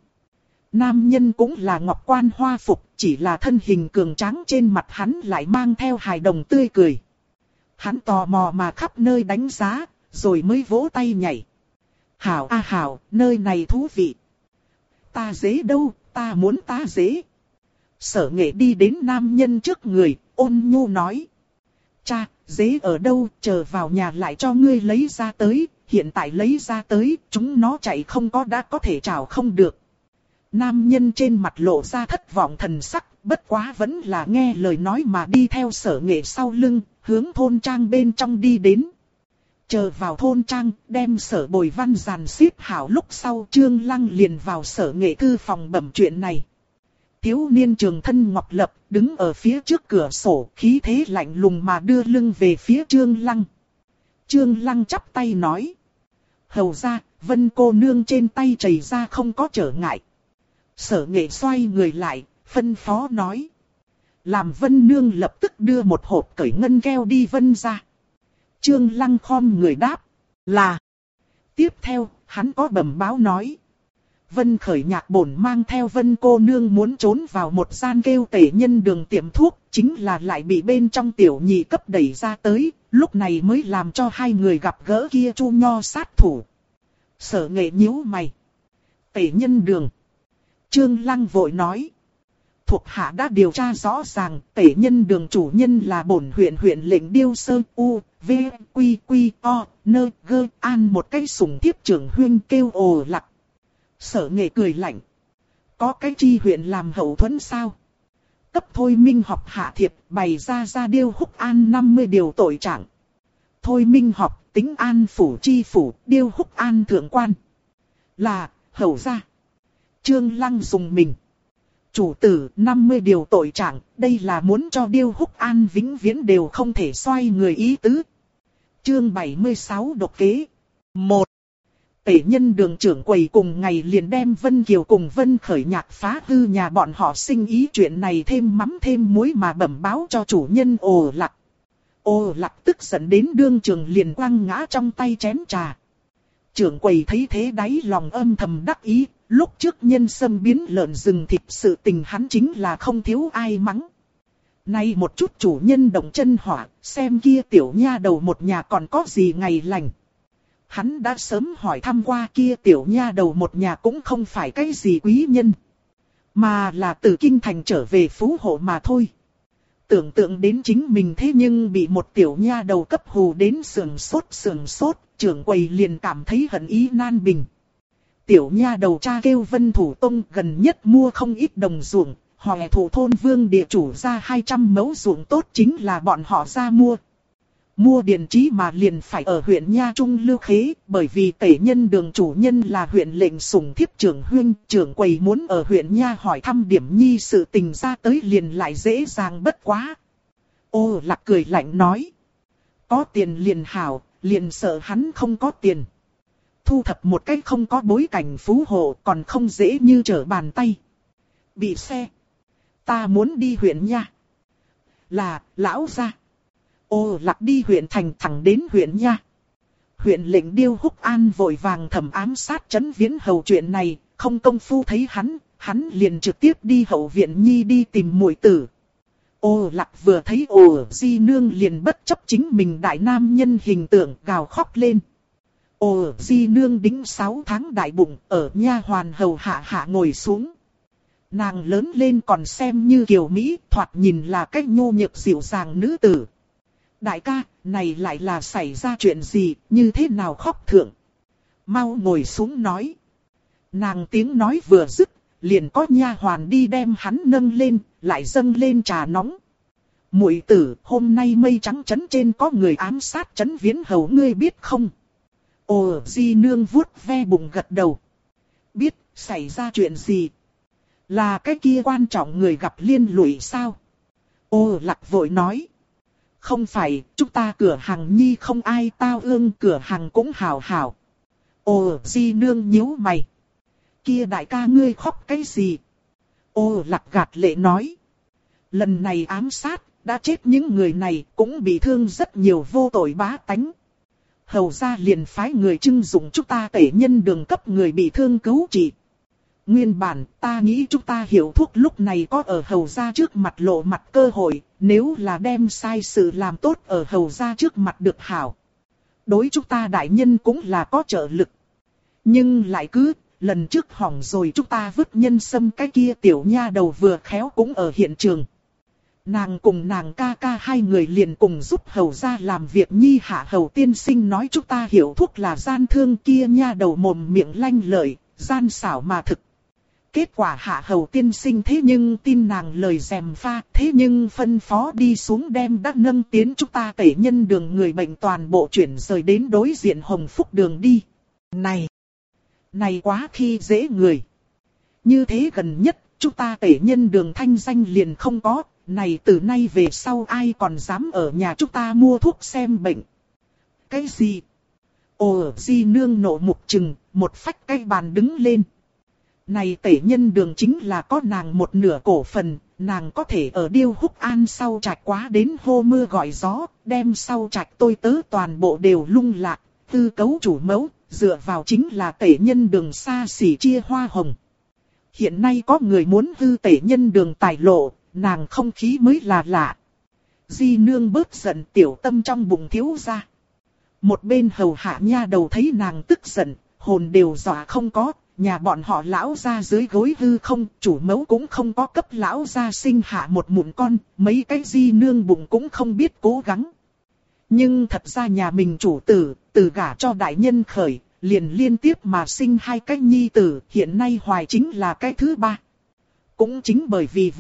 Nam nhân cũng là ngọc quan hoa phục, chỉ là thân hình cường tráng trên mặt hắn lại mang theo hài đồng tươi cười. Hắn tò mò mà khắp nơi đánh giá, rồi mới vỗ tay nhảy. Hảo a hảo, nơi này thú vị. Ta dế đâu, ta muốn ta dế. Sở Nghệ đi đến nam nhân trước người, ôn nhu nói. Cha, dế ở đâu, chờ vào nhà lại cho ngươi lấy ra tới, hiện tại lấy ra tới, chúng nó chạy không có đã có thể trảo không được. Nam nhân trên mặt lộ ra thất vọng thần sắc, bất quá vẫn là nghe lời nói mà đi theo Sở Nghệ sau lưng, hướng thôn trang bên trong đi đến. Chờ vào thôn trang, đem Sở Bồi Văn dàn xếp hảo lúc sau Trương Lăng liền vào Sở Nghệ thư phòng bẩm chuyện này. Thiếu niên trường thân ngọc lập, đứng ở phía trước cửa sổ, khí thế lạnh lùng mà đưa lưng về phía Trương Lăng. Trương Lăng chắp tay nói. Hầu ra, Vân cô nương trên tay chảy ra không có trở ngại. Sở Nghệ xoay người lại, phân phó nói. Làm Vân nương lập tức đưa một hộp cởi ngân keo đi Vân ra. Trương Lăng khom người đáp. Là. Tiếp theo, hắn có bẩm báo nói. Vân Khởi Nhạc bổn mang theo Vân cô nương muốn trốn vào một gian kêu Tể Nhân Đường tiệm thuốc, chính là lại bị bên trong tiểu nhị cấp đẩy ra tới, lúc này mới làm cho hai người gặp gỡ kia Chu Nho sát thủ. Sở Nghệ nhíu mày. Tể Nhân Đường. Trương Lăng vội nói. Thuộc hạ đã điều tra rõ ràng, Tể Nhân Đường chủ nhân là bổn huyện lệnh Điêu Sơn U, V, Quy, Quy, O, Nơ, Gơ, An một cái sủng thiếp trưởng huyên kêu ồ lặc. Sở Nghệ cười lạnh. Có cái chi huyện làm hậu thuẫn sao? cấp Thôi Minh Học hạ thiệp bày ra Điêu Húc An 50 điều tội trạng. Thôi Minh Học tính An phủ chi phủ, Điêu Húc An thượng quan. Là, hầu ra. Trương Lăng dùng mình. Chủ tử 50 điều tội trạng, đây là muốn cho Điêu Húc An vĩnh viễn đều không thể xoay người ý tứ. Chương 76 độc kế. 1. Tể nhân đường trưởng quầy cùng ngày liền đem Vân Kiều cùng Vân Khởi Nhạc phá hư nhà bọn họ sinh ý chuyện này thêm mắm thêm muối mà bẩm báo cho chủ nhân Ồ Lạc. Ồ Lạc tức giận đến đương trường liền quăng ngã trong tay chén trà. Trưởng quầy thấy thế đáy lòng âm thầm đắc ý, lúc trước nhân sâm biến lợn rừng thịt sự tình hắn chính là không thiếu ai mắng. Nay một chút chủ nhân động chân hỏa, xem kia tiểu nha đầu một nhà còn có gì ngày lành. Hắn đã sớm hỏi thăm qua kia tiểu nha đầu một nhà cũng không phải cái gì quý nhân, mà là từ kinh thành trở về phú hộ mà thôi. Tưởng tượng đến chính mình thế nhưng bị một tiểu nha đầu cấp hù đến sườn sốt, trưởng quầy liền cảm thấy hận ý nan bình. Tiểu nha đầu cha kêu Vân Thủ Tông gần nhất mua không ít đồng ruộng, hỏi thủ thôn vương địa chủ ra 200 mẫu ruộng tốt chính là bọn họ ra mua. Mua điền trí mà liền phải ở huyện Nha Trung lưu khế, bởi vì tể nhân đường chủ nhân là huyện lệnh sủng thiếp trưởng huynh, trưởng quầy muốn ở huyện Nha hỏi thăm điểm nhi sự tình ra tới liền lại dễ dàng bất quá. Ô Lạc cười lạnh nói. Có tiền liền hảo, liền sợ hắn không có tiền. Thu thập một cách không có bối cảnh phú hộ còn không dễ như trở bàn tay. Bị xe. Ta muốn đi huyện Nha. Là, lão gia. Ô Lạc đi huyện thành thẳng đến huyện Nha. Huyện lệnh Điêu Húc An vội vàng thẩm ám sát Trấn Viễn Hầu chuyện này, không công phu thấy hắn liền trực tiếp đi hậu viện nhi đi tìm muội tử. Ô Lạc vừa thấy Ồ Di Nương liền bất chấp chính mình đại nam nhân hình tượng gào khóc lên. Ồ Di Nương đính 6 tháng đại bụng ở nha hoàn hầu hạ ngồi xuống. Nàng lớn lên còn xem như kiều Mỹ, thoạt nhìn là cách nhô nhược dịu dàng nữ tử. Đại ca, này lại là xảy ra chuyện gì, như thế nào khóc thượng? Mau ngồi xuống nói. Nàng tiếng nói vừa dứt, liền có nha hoàn đi đem hắn nâng lên, lại dâng lên trà nóng. Muội tử, hôm nay mây trắng trấn trên có người ám sát Trấn Viễn Hầu ngươi biết không? Ồ Di Nương vuốt ve bụng gật đầu. Biết, xảy ra chuyện gì? Là cái kia quan trọng người gặp liên lụy sao? Ô Lạc vội nói. Không phải, chúng ta cửa hàng nhi không ai tao ương, cửa hàng cũng hảo hảo. Ồ Di Nương nhíu mày. Kia đại ca ngươi khóc cái gì? Ô Lạc gạt lệ nói. Lần này ám sát, đã chết những người này cũng bị thương rất nhiều vô tội bá tánh. Hầu ra liền phái người trưng dụng chúng ta tể nhân đường cấp người bị thương cứu trị. Nguyên bản ta nghĩ chúng ta hiểu thuốc lúc này có ở hầu ra trước mặt lộ mặt cơ hội, nếu là đem sai sự làm tốt ở hầu ra trước mặt được hảo. Đối chúng ta đại nhân cũng là có trợ lực. Nhưng lại cứ, lần trước hỏng rồi chúng ta vứt nhân sâm cái kia tiểu nha đầu vừa khéo cũng ở hiện trường. Nàng cùng nàng ca ca hai người liền cùng giúp hầu ra làm việc nhi hạ hầu tiên sinh nói chúng ta hiểu thuốc là gian thương kia nha đầu mồm miệng lanh lợi, gian xảo mà thực. Kết quả hạ hầu tiên sinh thế nhưng tin nàng lời dèm pha, thế nhưng phân phó đi xuống đem đã nâng tiến chúng ta tể nhân đường người bệnh toàn bộ chuyển rời đến đối diện Hồng Phúc đường đi. Này quá khi dễ người. Như thế gần nhất, chúng ta tể nhân đường thanh danh liền không có, này từ nay về sau ai còn dám ở nhà chúng ta mua thuốc xem bệnh. Cái gì? Ồ Di Nương nộ mục trừng, một phách cái bàn đứng lên. Này tể nhân đường chính là có nàng một nửa cổ phần, nàng có thể ở Điêu Húc An sau trạch quá đến hô mưa gọi gió, đem sau trạch tôi tớ toàn bộ đều lung lạc, tư cấu chủ mẫu, dựa vào chính là tể nhân đường xa xỉ chia hoa hồng. Hiện nay có người muốn hư tể nhân đường tài lộ, nàng không khí mới là lạ. Di Nương bớt giận, tiểu tâm trong bụng thiếu ra. Một bên hầu hạ nha đầu thấy nàng tức giận, hồn đều dọa không có. Nhà bọn họ lão ra dưới gối hư không, chủ mẫu cũng không có cấp lão ra sinh hạ một mụn con, mấy cái Di Nương bụng cũng không biết cố gắng. Nhưng thật ra nhà mình chủ tử, từ gả cho đại nhân khởi, liền liên tiếp mà sinh hai cái nhi tử, hiện nay hoài chính là cái thứ ba. Cũng chính bởi vì vậy,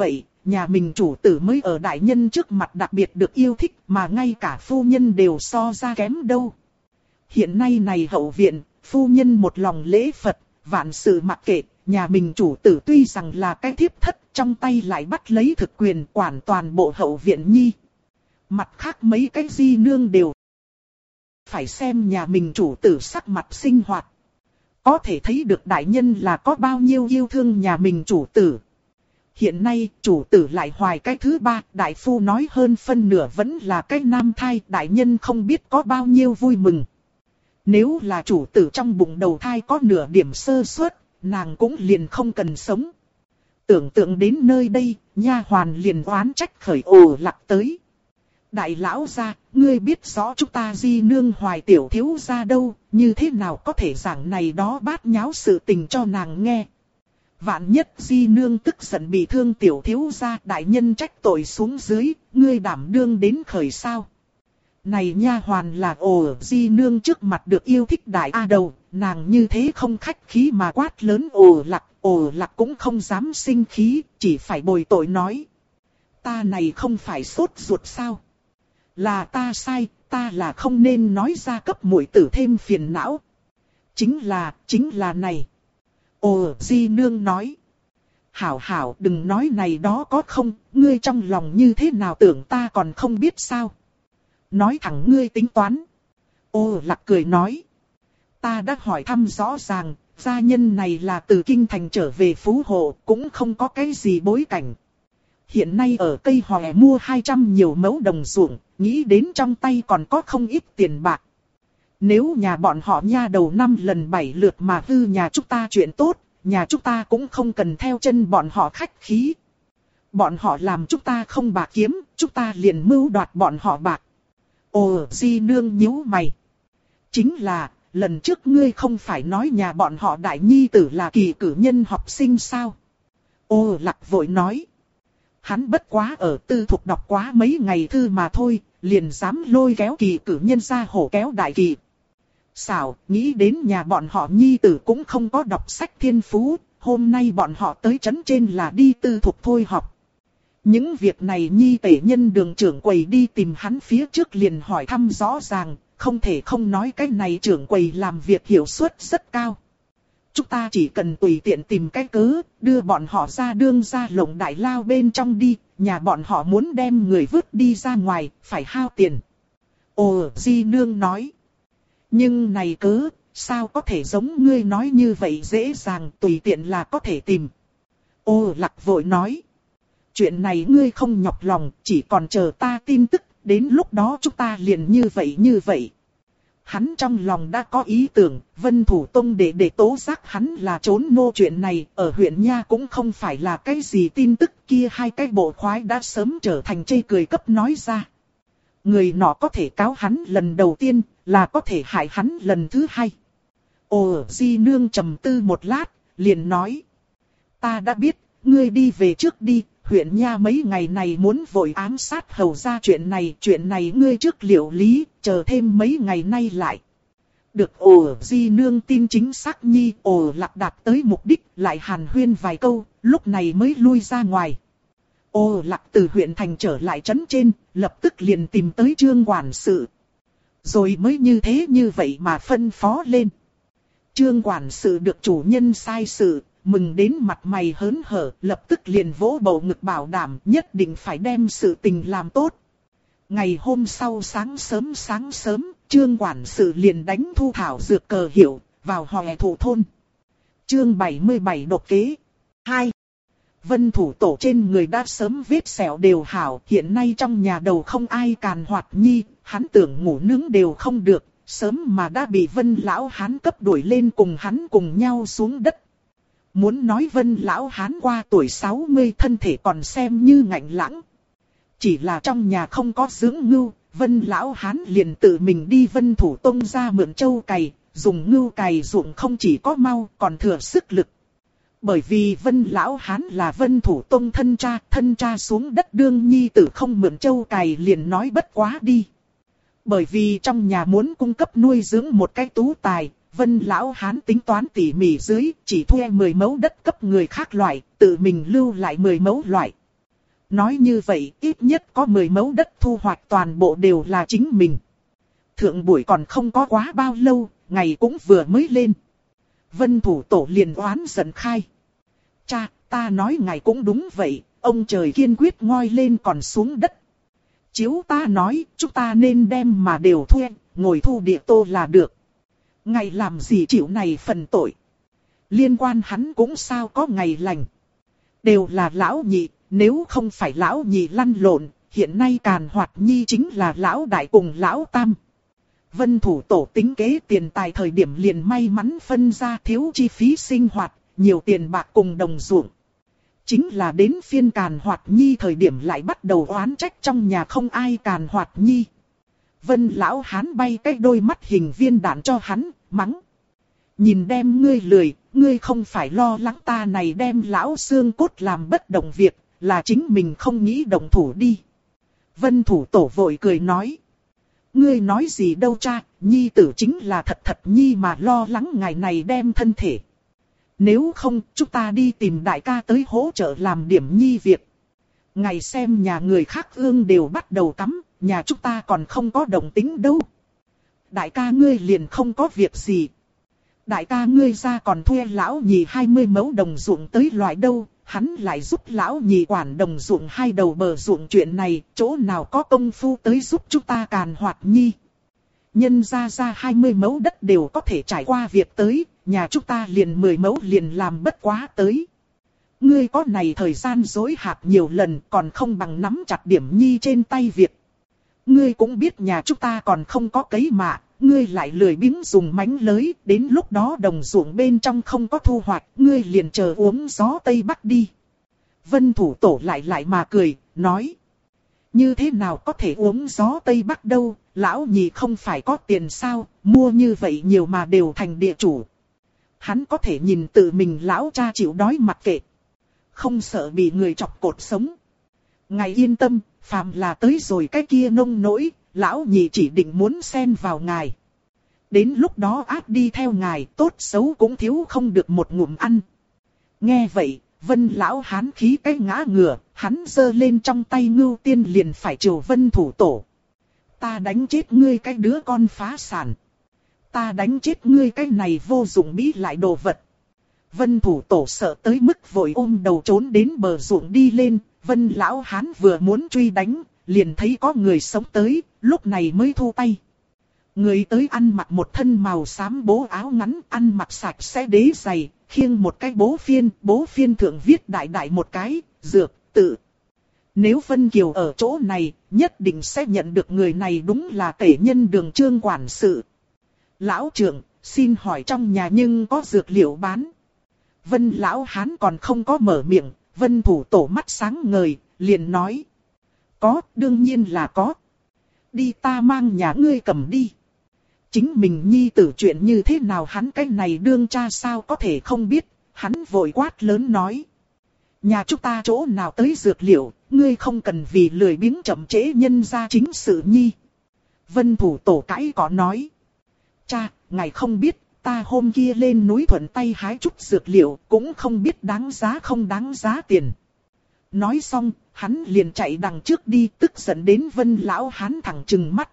nhà mình chủ tử mới ở đại nhân trước mặt đặc biệt được yêu thích mà ngay cả phu nhân đều so ra kém đâu. Hiện nay này hậu viện, phu nhân một lòng lễ Phật, vạn sự mặc kệ, nhà mình chủ tử tuy rằng là cái thiếp thất, trong tay lại bắt lấy thực quyền quản toàn bộ hậu viện nhi. Mặt khác mấy cái di nương đều phải xem nhà mình chủ tử sắc mặt sinh hoạt. Có thể thấy được đại nhân là có bao nhiêu yêu thương nhà mình chủ tử. Hiện nay chủ tử lại hoài cái thứ ba, đại phu nói hơn phân nửa vẫn là cái nam thai, đại nhân không biết có bao nhiêu vui mừng. Nếu là chủ tử trong bụng đầu thai có nửa điểm sơ suất, nàng cũng liền không cần sống. Tưởng tượng đến nơi đây, nha hoàn liền oán trách khởi ồ lặc tới. Đại lão gia, ngươi biết rõ chúng ta di nương hoài tiểu thiếu gia đâu, như thế nào có thể giảng này đó bát nháo sự tình cho nàng nghe. Vạn nhất di nương tức giận bị thương tiểu thiếu gia, đại nhân trách tội xuống dưới, ngươi đảm đương đến khởi sao. Này nha hoàn là ồ di nương trước mặt được yêu thích đại a đầu, nàng như thế không khách khí mà quát lớn ồ lặc cũng không dám sinh khí, chỉ phải bồi tội nói. Ta này không phải sốt ruột sao? Là ta sai, ta là không nên nói ra cấp muội tử thêm phiền não. Chính là này. Ồ di nương nói. Hảo đừng nói này đó có không, ngươi trong lòng như thế nào tưởng ta còn không biết sao. Nói thẳng ngươi tính toán. Ô lặc cười nói. Ta đã hỏi thăm rõ ràng, gia nhân này là từ kinh thành trở về Phú Hộ, cũng không có cái gì bối cảnh. Hiện nay ở cây hòe mua 200 nhiều mẫu đồng ruộng, nghĩ đến trong tay còn có không ít tiền bạc. Nếu nhà bọn họ nha đầu 5 lần 7 lượt mà hư nhà chúng ta chuyện tốt, nhà chúng ta cũng không cần theo chân bọn họ khách khí. Bọn họ làm chúng ta không bạc kiếm, chúng ta liền mưu đoạt bọn họ bạc. Ồ di nương nhíu mày. Chính là, lần trước ngươi không phải nói nhà bọn họ đại nhi tử là kỳ cử nhân học sinh sao? Ô lặc vội nói. Hắn bất quá ở tư thục đọc quá mấy ngày thư mà thôi, liền dám lôi kéo kỳ cử nhân ra hổ kéo đại kỳ. Xảo, nghĩ đến nhà bọn họ nhi tử cũng không có đọc sách thiên phú, hôm nay bọn họ tới trấn trên là đi tư thục thôi học. Những việc này nhi tể nhân đường trưởng quầy đi tìm hắn phía trước liền hỏi thăm rõ ràng, không thể không nói cái này trưởng quầy làm việc hiệu suất rất cao. Chúng ta chỉ cần tùy tiện tìm cái cớ, đưa bọn họ ra đương ra lồng đại lao bên trong đi, nhà bọn họ muốn đem người vứt đi ra ngoài, phải hao tiền. Ồ di nương nói. Nhưng này cớ, sao có thể giống ngươi nói như vậy dễ dàng tùy tiện là có thể tìm. Ô lặc vội nói. Chuyện này ngươi không nhọc lòng, chỉ còn chờ ta tin tức, đến lúc đó chúng ta liền như vậy. Hắn trong lòng đã có ý tưởng, Vân Thủ Tông để tố giác hắn là trốn nô chuyện này, ở huyện Nha cũng không phải là cái gì tin tức kia, hai cái bộ khoái đã sớm trở thành chê cười cấp nói ra. Người nọ có thể cáo hắn lần đầu tiên, là có thể hại hắn lần thứ hai. Ồ di nương trầm tư một lát, liền nói. Ta đã biết, ngươi đi về trước đi, huyện Nha mấy ngày này muốn vội ám sát hầu ra chuyện này ngươi trước liệu lý, chờ thêm mấy ngày nay lại. Được ồ di nương tin chính xác nhi, ồ lạc đạt tới mục đích, lại hàn huyên vài câu, lúc này mới lui ra ngoài. Ồ lạc từ huyện thành trở lại trấn trên, lập tức liền tìm tới Trương quản sự. Rồi mới như thế như vậy mà phân phó lên. Trương quản sự được chủ nhân sai sự, mừng đến mặt mày hớn hở, lập tức liền vỗ bầu ngực bảo đảm nhất định phải đem sự tình làm tốt. Ngày hôm sau sáng sớm, Trương quản sự liền đánh thu thảo dược cờ hiệu, vào hòe thủ thôn. Chương 77 độc kế 2. Vân Thủ Tổ trên người đã sớm vết sẹo đều hảo, hiện nay trong nhà đầu không ai càn hoạt nhi, hắn tưởng ngủ nướng đều không được, sớm mà đã bị Vân lão hán cấp đuổi lên cùng hắn cùng nhau xuống đất. Muốn nói Vân lão hán qua tuổi 60 thân thể còn xem như ngạnh lãng. Chỉ là trong nhà không có dưỡng ngưu, Vân lão hán liền tự mình đi Vân Thủ Tông ra mượn trâu cày, dùng ngưu cày ruộng không chỉ có mau còn thừa sức lực. Bởi vì Vân lão hán là Vân Thủ Tông thân cha xuống đất đương nhi tử không mượn trâu cày liền nói bất quá đi. Bởi vì trong nhà muốn cung cấp nuôi dưỡng một cái tú tài, Vân lão hán tính toán tỉ mỉ dưới, chỉ thuê 10 mẫu đất cấp người khác loại, tự mình lưu lại 10 mẫu loại. Nói như vậy ít nhất có 10 mẫu đất thu hoạch toàn bộ đều là chính mình. Thượng buổi còn không có quá bao lâu, ngày cũng vừa mới lên. Vân Thủ Tổ liền oán giận khai. Cha, ta nói ngài cũng đúng vậy, ông trời kiên quyết ngoi lên còn xuống đất. Chiếu ta nói, chúng ta nên đem mà đều thuê, ngồi thu địa tô là được. Ngài làm gì chịu này phần tội. Liên quan hắn cũng sao có ngày lành. Đều là lão nhị, nếu không phải lão nhị lăn lộn, hiện nay Càn Hoạt Nhi chính là lão đại cùng lão tam. Vân Thủ Tổ tính kế tiền tài thời điểm liền may mắn phân ra thiếu chi phí sinh hoạt, nhiều tiền bạc cùng đồng ruộng. Chính là đến phiên Càn Hoạt Nhi thời điểm lại bắt đầu oán trách trong nhà không ai Càn Hoạt Nhi. Vân lão hán bay cái đôi mắt hình viên đạn cho hắn, mắng. Nhìn đem ngươi lười, ngươi không phải lo lắng ta này đem lão xương cốt làm bất động việc, là chính mình không nghĩ động thủ đi. Vân Thủ Tổ vội cười nói. Ngươi nói gì đâu cha, Nhi tử chính là thật thật Nhi mà lo lắng ngày này đem thân thể. Nếu không, chúng ta đi tìm đại ca tới hỗ trợ làm điểm Nhi việc. Ngày xem nhà người khác ương đều bắt đầu cắm, nhà chúng ta còn không có động tính đâu. Đại ca ngươi liền không có việc gì. Đại ca ngươi ra còn thuê lão nhị 20 mẫu đồng ruộng tới loại đâu, hắn lại giúp lão nhị quản đồng ruộng hai đầu bờ ruộng chuyện này, chỗ nào có công phu tới giúp chúng ta Càn Hoạt Nhi. Nhân ra 20 mẫu đất đều có thể trải qua việc tới, nhà chúng ta liền 10 mẫu liền làm bất quá tới. Ngươi có này thời gian dối hạt nhiều lần còn không bằng nắm chặt điểm Nhi trên tay việc. Ngươi cũng biết nhà chúng ta còn không có cấy mạ. Ngươi lại lười biếng dùng mánh lới, đến lúc đó đồng ruộng bên trong không có thu hoạch, ngươi liền chờ uống gió Tây Bắc đi. Vân Thủ Tổ lại mà cười, nói. Như thế nào có thể uống gió Tây Bắc đâu, lão nhị không phải có tiền sao, mua như vậy nhiều mà đều thành địa chủ. Hắn có thể nhìn tự mình lão cha chịu đói mặc kệ. Không sợ bị người chọc cột sống. Ngài yên tâm, phàm là tới rồi cái kia nông nỗi. Lão nhị chỉ định muốn xen vào ngài. Đến lúc đó áp đi theo ngài, tốt xấu cũng thiếu không được một ngụm ăn. Nghe vậy, Vân lão hán khí cái ngã ngửa, hắn giơ lên trong tay ngưu tiên liền phải chiều Vân Thủ Tổ. Ta đánh chết ngươi cái đứa con phá sản. Ta đánh chết ngươi cái này vô dụng bí lại đồ vật. Vân Thủ Tổ sợ tới mức vội ôm đầu trốn đến bờ ruộng đi lên, Vân lão hán vừa muốn truy đánh. Liền thấy có người sống tới, lúc này mới thu tay. Người tới ăn mặc một thân màu xám bố áo ngắn, ăn mặc sạch sẽ đế giày, khiêng một cái bố phiên thượng viết đại đại một cái, dược, tự. Nếu Vân Kiều ở chỗ này, nhất định sẽ nhận được người này đúng là tể nhân Đường Trương quản sự. Lão trưởng, xin hỏi trong nhà nhưng có dược liệu bán. Vân lão hán còn không có mở miệng, Vân Thủ Tổ mắt sáng ngời, liền nói. Có, đương nhiên là có. Đi ta mang nhà ngươi cầm đi. Chính mình Nhi tử chuyện như thế nào hắn cái này đương cha sao có thể không biết, hắn vội quát lớn nói. Nhà chúng ta chỗ nào tới dược liệu, ngươi không cần vì lười biếng chậm trễ nhân ra chính sự Nhi. Vân Thủ Tổ cãi có nói. Cha, ngài không biết, ta hôm kia lên núi thuận tay hái chút dược liệu, cũng không biết đáng giá không đáng giá tiền. Nói xong, hắn liền chạy đằng trước đi, tức giận đến Vân lão hán thẳng trừng mắt.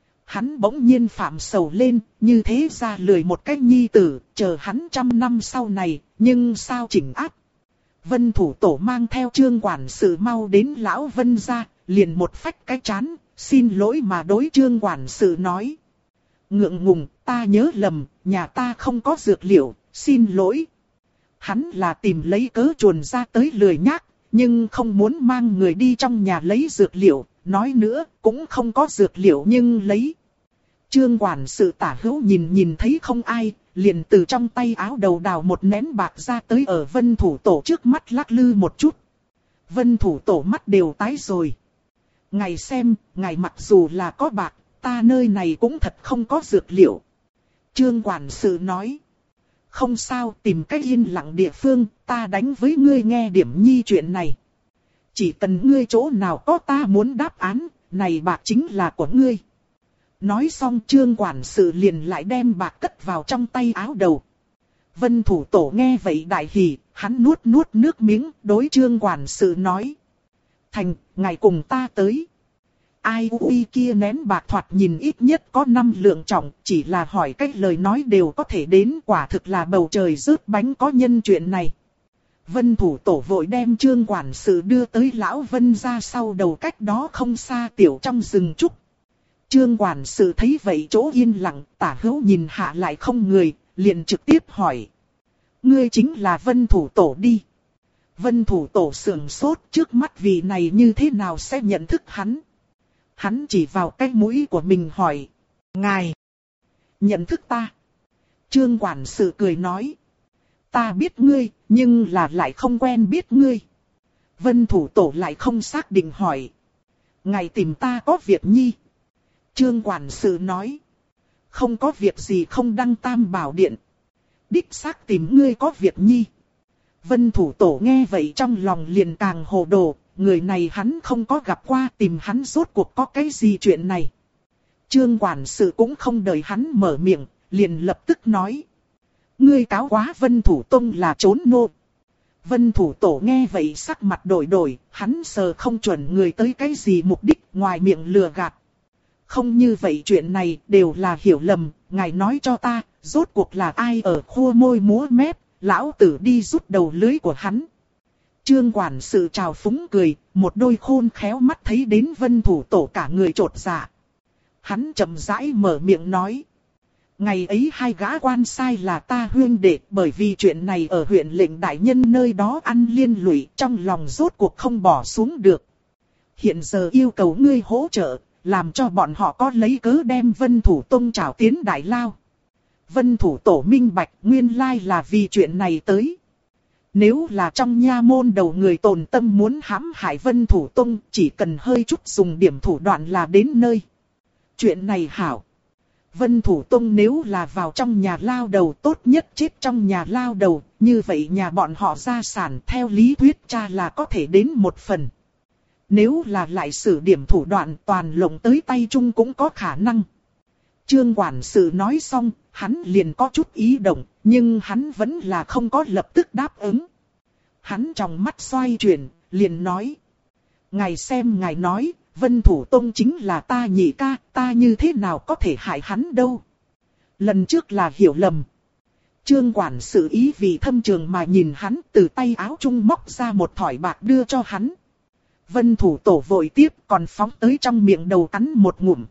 Hắn bỗng nhiên phạm sầu lên, như thế ra lười một cái Nhi tử, chờ hắn 100 năm sau này, nhưng sao chỉnh áp. Vân Thủ Tổ mang theo Trương quản sự mau đến lão Vân gia, liền một phách cái chán, xin lỗi mà đối Trương quản sự nói. Ngượng ngùng, ta nhớ lầm, nhà ta không có dược liệu, xin lỗi. Hắn là tìm lấy cớ chuồn ra tới lười nhác. Nhưng không muốn mang người đi trong nhà lấy dược liệu, nói nữa cũng không có dược liệu nhưng lấy. Trương quản sự tả hữu nhìn thấy không ai, liền từ trong tay áo đầu đào một nén bạc ra tới ở Vân Thủ Tổ trước mắt lắc lư một chút. Vân Thủ Tổ mắt đều tái rồi. Ngài xem, ngài mặc dù là có bạc, ta nơi này cũng thật không có dược liệu. Trương quản sự nói. Không sao, tìm cách yên lặng địa phương, ta đánh với ngươi nghe điểm Nhi chuyện này. Chỉ cần ngươi chỗ nào có ta muốn đáp án, này bạc chính là của ngươi. Nói xong Trương quản sự liền lại đem bạc cất vào trong tay áo đầu. Vân Thủ Tổ nghe vậy đại hỉ, hắn nuốt nước miếng, đối Trương quản sự nói. Thành, ngài cùng ta tới. Ai ui kia nén bạc thoạt nhìn ít nhất có 5 lượng trọng, chỉ là hỏi cách lời nói đều có thể đến, quả thực là bầu trời rớt bánh có nhân chuyện này. Vân thủ tổ vội đem Trương quản sự đưa tới lão Vân ra sau đầu cách đó không xa tiểu trong rừng trúc. Trương quản sự thấy vậy chỗ yên lặng, tả hữu nhìn hạ lại không người, liền trực tiếp hỏi. Ngươi chính là Vân thủ tổ đi. Vân thủ tổ sườn sốt, trước mắt vị này như thế nào sẽ nhận thức hắn. Hắn chỉ vào cái mũi của mình hỏi. Ngài, nhận thức ta? Trương quản sự cười nói. Ta biết ngươi, nhưng là lại không quen biết ngươi. Vân thủ tổ lại không xác định hỏi. Ngài tìm ta có việc nhi? Trương quản sự nói. Không có việc gì không đăng tam bảo điện. Đích xác tìm ngươi có việc nhi. Vân thủ tổ nghe vậy trong lòng liền càng hồ đồ. Người này hắn không có gặp qua, tìm hắn rốt cuộc có cái gì chuyện này. Trương quản sự cũng không đợi hắn mở miệng, liền lập tức nói. Ngươi cáo quá Vân thủ tông là trốn nô. Vân thủ tổ nghe vậy sắc mặt đổi đổi, hắn sờ không chuẩn người tới cái gì mục đích ngoài miệng lừa gạt. Không như vậy chuyện này đều là hiểu lầm, ngài nói cho ta, rốt cuộc là ai ở khua môi múa mép, lão tử đi rút đầu lưới của hắn. Trương quản sự trào phúng cười, một đôi khôn khéo mắt thấy đến Vân thủ tổ cả người trột dạ. Hắn chậm rãi mở miệng nói. Ngày ấy hai gã quan sai là ta huynh đệ, bởi vì chuyện này ở huyện lệnh đại nhân nơi đó ăn liên lụy, trong lòng rốt cuộc không bỏ xuống được. Hiện giờ yêu cầu ngươi hỗ trợ, làm cho bọn họ có lấy cớ đem Vân thủ tông trảo tiến đại lao. Vân thủ tổ minh bạch nguyên lai là vì chuyện này tới. Nếu là trong nha môn đầu người tồn tâm muốn hãm hại Vân thủ tông, chỉ cần hơi chút dùng điểm thủ đoạn là đến nơi. Chuyện này hảo. Vân thủ tông nếu là vào trong nhà lao đầu tốt nhất chết trong nhà lao đầu, như vậy nhà bọn họ gia sản theo lý thuyết cha là có thể đến một phần. Nếu là lại sử điểm thủ đoạn toàn lộng tới tay chung cũng có khả năng. Trương quản sự nói xong, hắn liền có chút ý động, nhưng hắn vẫn là không có lập tức đáp ứng. Hắn trong mắt xoay chuyển, liền nói. Ngài xem ngài nói, Vân thủ tông chính là ta nhị ca, ta như thế nào có thể hại hắn đâu. Lần trước là hiểu lầm. Trương quản sự ý vì thâm trường mà nhìn hắn, từ tay áo trung móc ra một thỏi bạc đưa cho hắn. Vân thủ tổ vội tiếp còn phóng tới trong miệng đầu cắn một ngụm.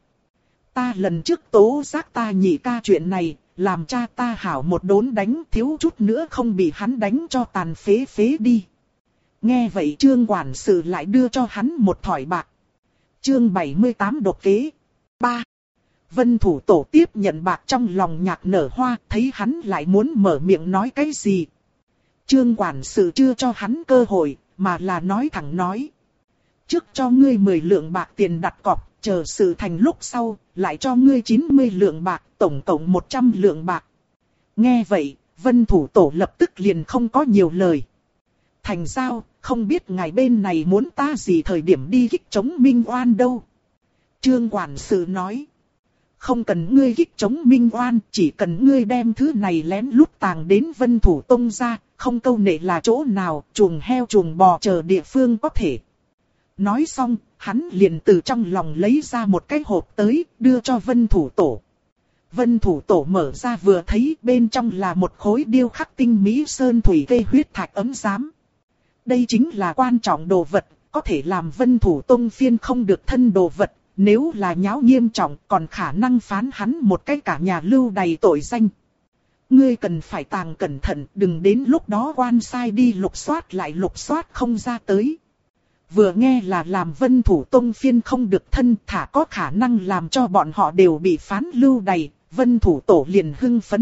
Ta lần trước tố giác ta nhị ca chuyện này, làm cha ta hảo một đốn đánh, thiếu chút nữa không bị hắn đánh cho tàn phế phế đi. Nghe vậy Trương quản sự lại đưa cho hắn một thỏi bạc. Chương 78 đột kế 3. Vân thủ tổ tiếp nhận bạc trong lòng nhạc nở hoa, thấy hắn lại muốn mở miệng nói cái gì. Trương quản sự chưa cho hắn cơ hội, mà là nói thẳng nói. Trước cho ngươi 10 lượng bạc tiền đặt cọc, chờ sự thành lúc sau, lại cho ngươi 90 lượng bạc, tổng cộng 100 lượng bạc. Nghe vậy, Vân thủ tổ lập tức liền không có nhiều lời. Thành sao, không biết ngài bên này muốn ta gì thời điểm đi kích chống Minh Oan đâu. Trương quản sự nói. Không cần ngươi kích chống Minh Oan, chỉ cần ngươi đem thứ này lén lút tàng đến Vân thủ tông ra, không câu nệ là chỗ nào, chuồng heo chuồng bò chờ địa phương có thể. Nói xong, hắn liền từ trong lòng lấy ra một cái hộp tới, đưa cho Vân thủ tổ. Vân thủ tổ mở ra vừa thấy bên trong là một khối điêu khắc tinh mỹ sơn thủy cây huyết thạch ấm giám. Đây chính là quan trọng đồ vật, có thể làm Vân thủ tông phiên không được thân đồ vật, nếu là nháo nghiêm trọng còn khả năng phán hắn một cái cả nhà lưu đầy tội danh. Ngươi cần phải tàng cẩn thận, đừng đến lúc đó quan sai đi lục soát lại lục soát không ra tới. Vừa nghe là làm Vân thủ tông phiên không được thân, thả có khả năng làm cho bọn họ đều bị phán lưu đày, Vân thủ tổ liền hưng phấn.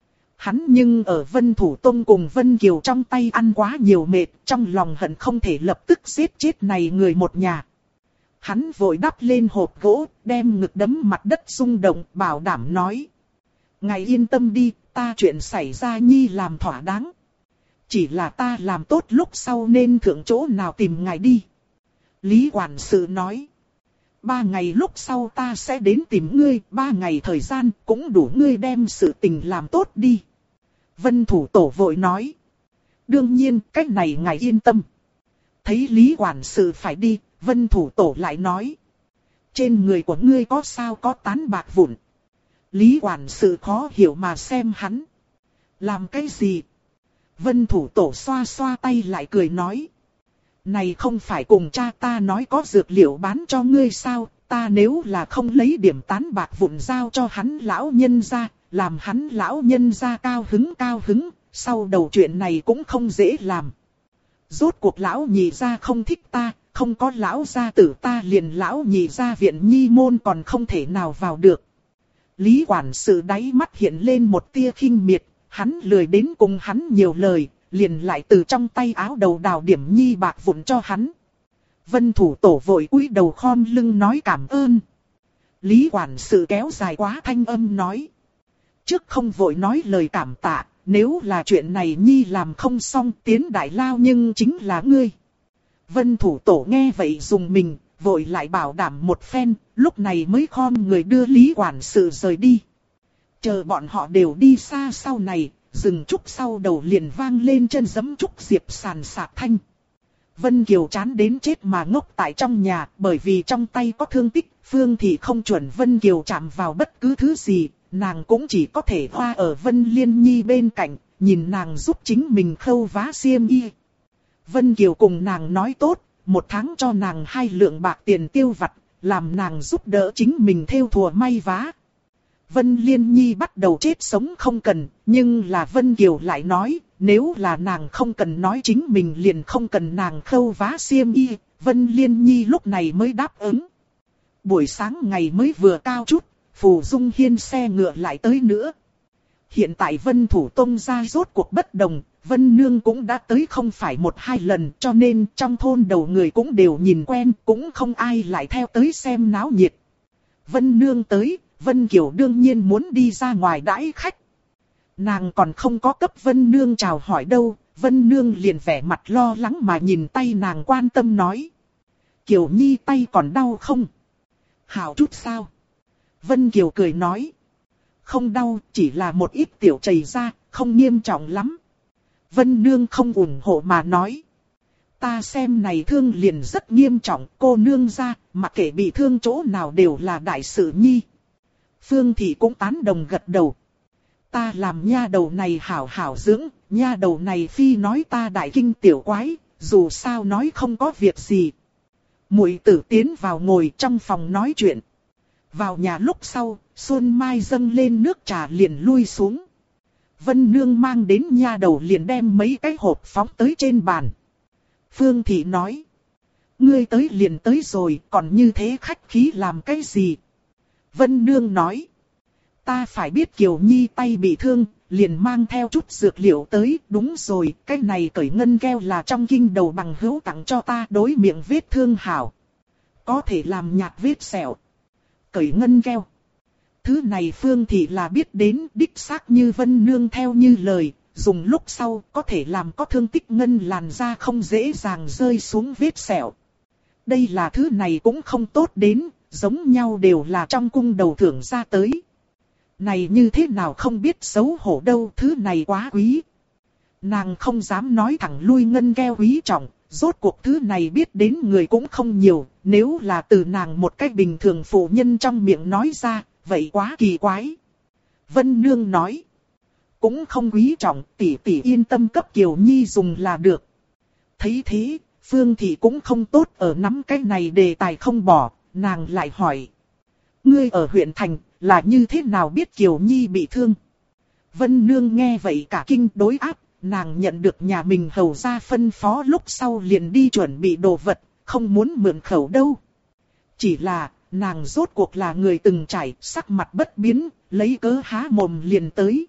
Hắn nhưng ở Vân thủ tông cùng Vân Kiều trong tay ăn quá nhiều mệt, trong lòng hận không thể lập tức giết chết này người một nhà. Hắn vội đắp lên hộp gỗ, đem ngực đấm mặt đất rung động, bảo đảm nói. Ngài yên tâm đi, ta chuyện xảy ra nhi làm thỏa đáng. Chỉ là ta làm tốt lúc sau nên thượng chỗ nào tìm ngài đi. Lý quản sự nói. 3 ngày lúc sau ta sẽ đến tìm ngươi, 3 ngày thời gian cũng đủ ngươi đem sự tình làm tốt đi. Vân thủ tổ vội nói. Đương nhiên, cách này ngài yên tâm. Thấy Lý quản sự phải đi, Vân thủ tổ lại nói. Trên người của ngươi có sao có tán bạc vụn? Lý quản sự khó hiểu mà xem hắn. Làm cái gì? Vân thủ tổ xoa xoa tay lại cười nói. Này không phải cùng cha ta nói có dược liệu bán cho ngươi sao? Ta nếu là không lấy điểm tán bạc vụn giao cho hắn lão nhân ra, làm hắn lão nhân ra cao hứng, sau đầu chuyện này cũng không dễ làm. Rốt cuộc lão nhị gia không thích ta, không có lão gia tử ta liền lão nhị gia viện nhi môn còn không thể nào vào được. Lý quản sự đáy mắt hiện lên một tia khinh miệt, hắn lười đến cùng hắn nhiều lời, liền lại từ trong tay áo đầu đào điểm nhi bạc vụn cho hắn. Vân thủ tổ vội cúi đầu khom lưng nói cảm ơn. Lý quản sự kéo dài quá thanh âm nói. Trước không vội nói lời cảm tạ, nếu là chuyện này nhi làm không xong tiến đại lao nhưng chính là ngươi. Vân thủ tổ nghe vậy dùng mình, vội lại bảo đảm một phen, lúc này mới khom người đưa Lý quản sự rời đi. Chờ bọn họ đều đi xa sau này, rừng trúc sau đầu liền vang lên chân giẫm trúc diệp sàn sạt thanh. Vân Kiều chán đến chết mà ngốc tại trong nhà, bởi vì trong tay có thương tích, Phương Thị không chuẩn Vân Kiều chạm vào bất cứ thứ gì, nàng cũng chỉ có thể hoa ở Vân Liên Nhi bên cạnh, nhìn nàng giúp chính mình khâu vá xiêm y. Vân Kiều cùng nàng nói tốt, một tháng cho nàng 2 lượng bạc tiền tiêu vặt, làm nàng giúp đỡ chính mình thêu thùa may vá. Vân Liên Nhi bắt đầu chết sống không cần, nhưng là Vân Kiều lại nói, nếu là nàng không cần nói chính mình liền không cần nàng khâu vá xiêm y, Vân Liên Nhi lúc này mới đáp ứng. Buổi sáng ngày mới vừa cao chút, Phù Dung Hiên xe ngựa lại tới nữa. Hiện tại Vân Thủ Tông gia rốt cuộc bất đồng, Vân Nương cũng đã tới không phải 1-2 lần, cho nên trong thôn đầu người cũng đều nhìn quen, cũng không ai lại theo tới xem náo nhiệt. Vân Nương tới, Vân Kiều đương nhiên muốn đi ra ngoài đãi khách. Nàng còn không có cấp Vân Nương chào hỏi đâu, Vân Nương liền vẻ mặt lo lắng mà nhìn tay nàng quan tâm nói. Kiều Nhi tay còn đau không? Hảo chút sao? Vân Kiều cười nói. Không đau, chỉ là một ít tiểu chảy ra, không nghiêm trọng lắm. Vân Nương không ủng hộ mà nói. Ta xem này thương liền rất nghiêm trọng, cô nương ra, mặc kệ bị thương chỗ nào đều là đại sự nhi. Phương Thị cũng tán đồng gật đầu. Ta làm nha đầu này hảo hảo dưỡng, nha đầu này phi nói ta đại kinh tiểu quái, dù sao nói không có việc gì. Muội tử tiến vào ngồi trong phòng nói chuyện. Vào nhà lúc sau, Xuân Mai dâng lên nước trà liền lui xuống. Vân Nương mang đến nha đầu liền đem mấy cái hộp phóng tới trên bàn. Phương Thị nói. Ngươi tới liền tới rồi, còn như thế khách khí làm cái gì? Vân Nương nói. Ta phải biết Kiều Nhi tay bị thương, liền mang theo chút dược liệu tới. Đúng rồi, cái này cởi ngân keo là trong kinh đầu bằng hữu tặng cho ta đối miệng vết thương hảo. Có thể làm nhạt vết sẹo. Cởi ngân keo. Thứ này Phương Thị là biết đến đích xác như Vân Nương theo như lời, dùng lúc sau có thể làm có thương tích ngân làn da không dễ dàng rơi xuống vết sẹo. Đây là thứ này cũng không tốt đến, giống nhau đều là trong cung đầu thưởng ra tới. Này như thế nào không biết xấu hổ đâu, thứ này quá quý. Nàng không dám nói thẳng lui ngân keo quý trọng, rốt cuộc thứ này biết đến người cũng không nhiều, nếu là từ nàng một cách bình thường phụ nhân trong miệng nói ra, vậy quá kỳ quái. Vân Nương nói, cũng không quý trọng, tỷ tỷ yên tâm cấp Kiều Nhi dùng là được. Thấy thế, Phương Thị cũng không tốt ở nắm cái này đề tài không bỏ, nàng lại hỏi. Ngươi ở huyện thành, là như thế nào biết Kiều Nhi bị thương? Vân Nương nghe vậy cả kinh đối áp, nàng nhận được nhà mình hầu ra phân phó lúc sau liền đi chuẩn bị đồ vật, không muốn mượn khẩu đâu. Chỉ là, nàng rốt cuộc là người từng trải, sắc mặt bất biến, lấy cớ há mồm liền tới.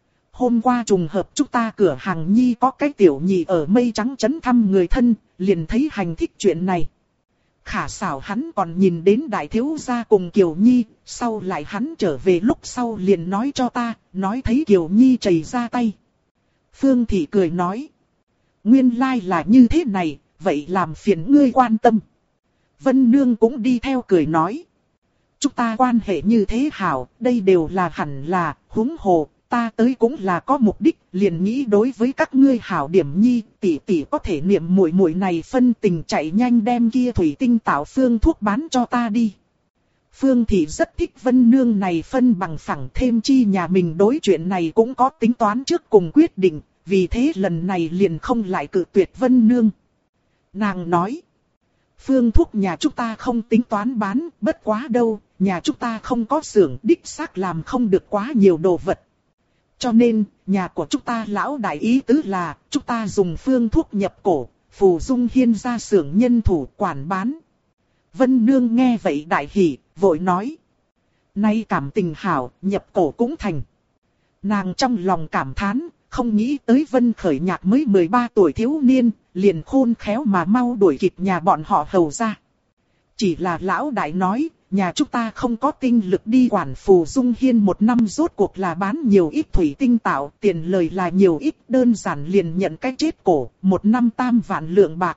Hôm qua trùng hợp chúng ta cửa hàng Nhi có cái tiểu nhị ở Mây Trắng trấn thăm người thân, liền thấy hành thích chuyện này. Khả xảo hắn còn nhìn đến đại thiếu gia cùng Kiều Nhi, sau lại hắn trở về lúc sau liền nói cho ta, nói thấy Kiều Nhi chảy ra tay. Phương Thị cười nói, nguyên lai là như thế này, vậy làm phiền ngươi quan tâm. Vân Nương cũng đi theo cười nói, chúng ta quan hệ như thế hảo, đây đều là hẳn là, huống hồ, Ta tới cũng là có mục đích, liền nghĩ đối với các ngươi hảo điểm nhi, tỷ tỷ có thể niệm muội muội này phân tình chạy nhanh đem kia thủy tinh tạo phương thuốc bán cho ta đi. Phương Thị rất thích Vân Nương này phân bằng phẳng, thêm chi nhà mình đối chuyện này cũng có tính toán trước cùng quyết định, vì thế lần này liền không lại cự tuyệt Vân Nương. Nàng nói, phương thuốc nhà chúng ta không tính toán bán, bất quá đâu, nhà chúng ta không có xưởng, đích xác làm không được quá nhiều đồ vật. Cho nên, nhà của chúng ta lão đại ý tứ là, chúng ta dùng phương thuốc nhập cổ, Phù Dung Hiên ra xưởng nhân thủ quản bán. Vân Nương nghe vậy đại hỉ, vội nói. Nay cảm tình hảo, nhập cổ cũng thành. Nàng trong lòng cảm thán, không nghĩ tới Vân Khởi Nhạc mới 13 tuổi thiếu niên, liền khôn khéo mà mau đuổi kịp nhà bọn họ Hầu ra. Chỉ là lão đại nói, nhà chúng ta không có tinh lực đi quản Phù Dung Hiên một năm rốt cuộc là bán nhiều ít thủy tinh tạo, tiền lời là nhiều ít, đơn giản liền nhận cái chết cổ, một năm 3 vạn lượng bạc.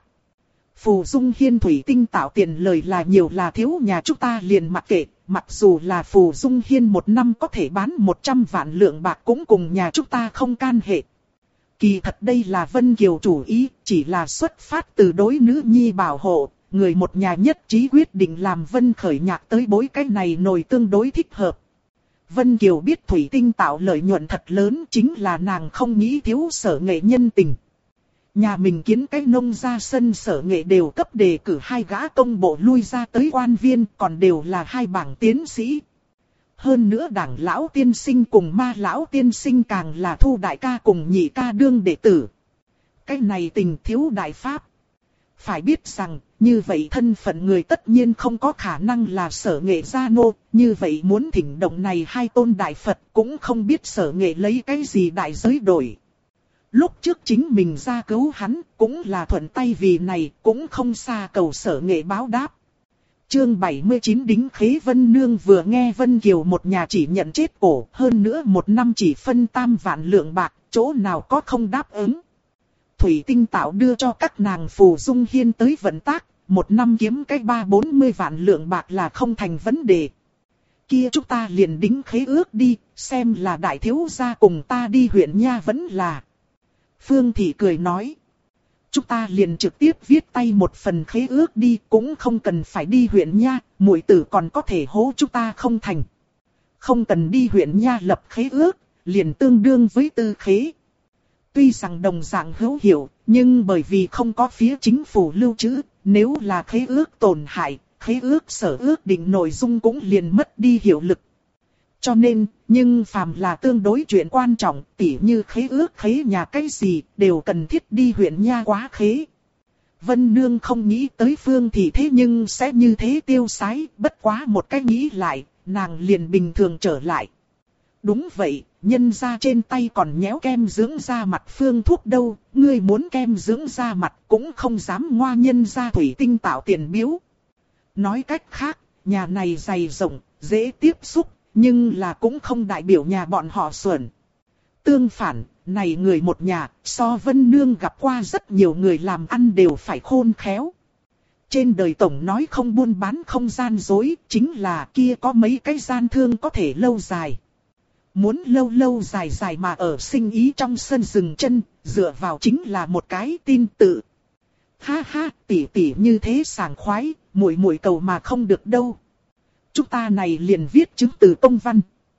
Phù Dung Hiên thủy tinh tạo tiền lời là nhiều là thiếu, nhà chúng ta liền mặc kệ, mặc dù là Phù Dung Hiên một năm có thể bán 100 vạn lượng bạc cũng cùng nhà chúng ta không can hệ. Kỳ thật đây là Vân Kiều chủ ý, chỉ là xuất phát từ đối nữ nhi bảo hộ, người một nhà nhất trí quyết định làm Vân Khởi Nhạc tới bối cái này nồi tương đối thích hợp. Vân Kiều biết thủy tinh tạo lợi nhuận thật lớn, chính là nàng không nghĩ thiếu Sở Nghệ nhân tình. Nhà mình kiến cái nông ra sân Sở Nghệ đều cấp đề cử 2 gã công bộ lui ra tới quan viên, còn đều là 2 bảng tiến sĩ. Hơn nữa Đảng lão tiên sinh cùng Ma lão tiên sinh càng là Thu đại ca cùng Nhị ca đương đệ tử. Cái này tình thiếu đại pháp. Phải biết rằng, như vậy thân phận người tất nhiên không có khả năng là Sở Nghệ gia nô, như vậy muốn thỉnh động này 2 tôn đại Phật cũng không biết Sở Nghệ lấy cái gì đại giới đổi. Lúc trước chính mình ra cứu hắn, cũng là thuận tay vì này, cũng không xa cầu Sở Nghệ báo đáp. Chương 79 đính khế. Vân Nương vừa nghe Vân Kiều một nhà chỉ nhận chết cổ, hơn nữa một năm chỉ phân 3 vạn lượng bạc, chỗ nào có không đáp ứng. Thủy tinh tạo đưa cho các nàng Phù Dung Hiên tới vận tác, một năm kiếm cái 30-40 vạn lượng bạc là không thành vấn đề. Kia chúng ta liền đính khế ước đi, xem là đại thiếu gia cùng ta đi huyện nha vẫn là. Phương Thị cười nói. Chúng ta liền trực tiếp viết tay một phần khế ước đi, cũng không cần phải đi huyện nha, muội tử còn có thể hố chúng ta không thành. Không cần đi huyện nha lập khế ước, liền tương đương với tư khế. Tuy rằng đồng dạng hữu hiệu, nhưng bởi vì không có phía chính phủ lưu trữ, nếu là khế ước tổn hại, khế ước sở ước định nội dung cũng liền mất đi hiệu lực. Cho nên, nhưng phàm là tương đối chuyện quan trọng, tỉ như khế ước khế nhà cái gì, đều cần thiết đi huyện nha quá khế. Vân Nương không nghĩ tới Phương Thị thế nhưng sẽ như thế tiêu sái, bất quá một cái nghĩ lại, nàng liền bình thường trở lại. Đúng vậy, nhân ra trên tay còn nhéo kem dưỡng da mặt phương thuốc đâu, ngươi muốn kem dưỡng da mặt cũng không dám ngoa nhân ra thủy tinh tạo tiền biếu. Nói cách khác, nhà này dày rộng, dễ tiếp xúc, nhưng là cũng không đại biểu nhà bọn họ xuẩn. Tương phản, này người một nhà, so Vân Nương gặp qua rất nhiều người làm ăn đều phải khôn khéo. Trên đời tổng nói không buôn bán không gian dối, chính là kia có mấy cái gian thương có thể lâu dài. Muốn lâu lâu dài dài mà ở sinh ý trong sân dừng chân, dựa vào chính là một cái tin tự. Ha ha, tỷ tỷ như thế sảng khoái, muội muội cầu mà không được đâu. Chúng ta này liền viết chứng từ công văn.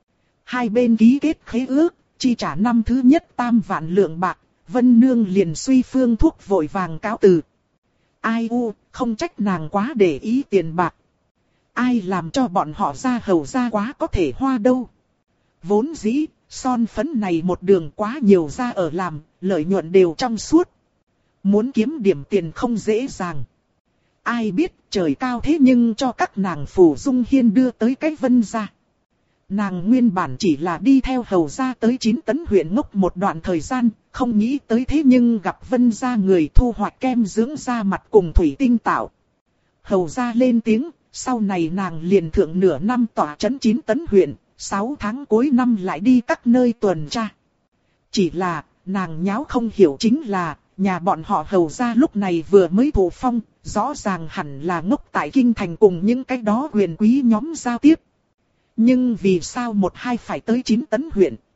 2 bên ký kết khế ước, chi trả năm thứ nhất 3 vạn lượng bạc, Vân Nương liền suy phương thuốc vội vàng cáo từ. Ai u, không trách nàng quá để ý tiền bạc. Ai làm cho bọn họ ra hầu ra quá có thể hoa đâu. Vốn dĩ, son phấn này một đường quá nhiều ra ở làm, lợi nhuận đều trong suốt. Muốn kiếm điểm tiền không dễ dàng. Ai biết trời cao thế nhưng cho các nàng Phù Dung Hiên đưa tới cái Vân gia. Nàng nguyên bản chỉ là đi theo hầu gia tới 9 tấn huyện ngốc một đoạn thời gian, không nghĩ tới thế nhưng gặp Vân gia người thu hoạch kem dưỡng da mặt cùng thủy tinh tạo. Hầu gia lên tiếng, sau này nàng liền thượng nửa năm tỏa trấn 9 tấn huyện, 6 tháng cuối năm lại đi các nơi tuần tra. Chỉ là, nàng nháo không hiểu chính là, nhà bọn họ hầu gia lúc này vừa mới thụ phong, rõ ràng hẳn là ngốc tại kinh thành cùng những cái đó quyền quý nhóm giao tiếp. Nhưng vì sao một hai phải tới 9 tấn huyện?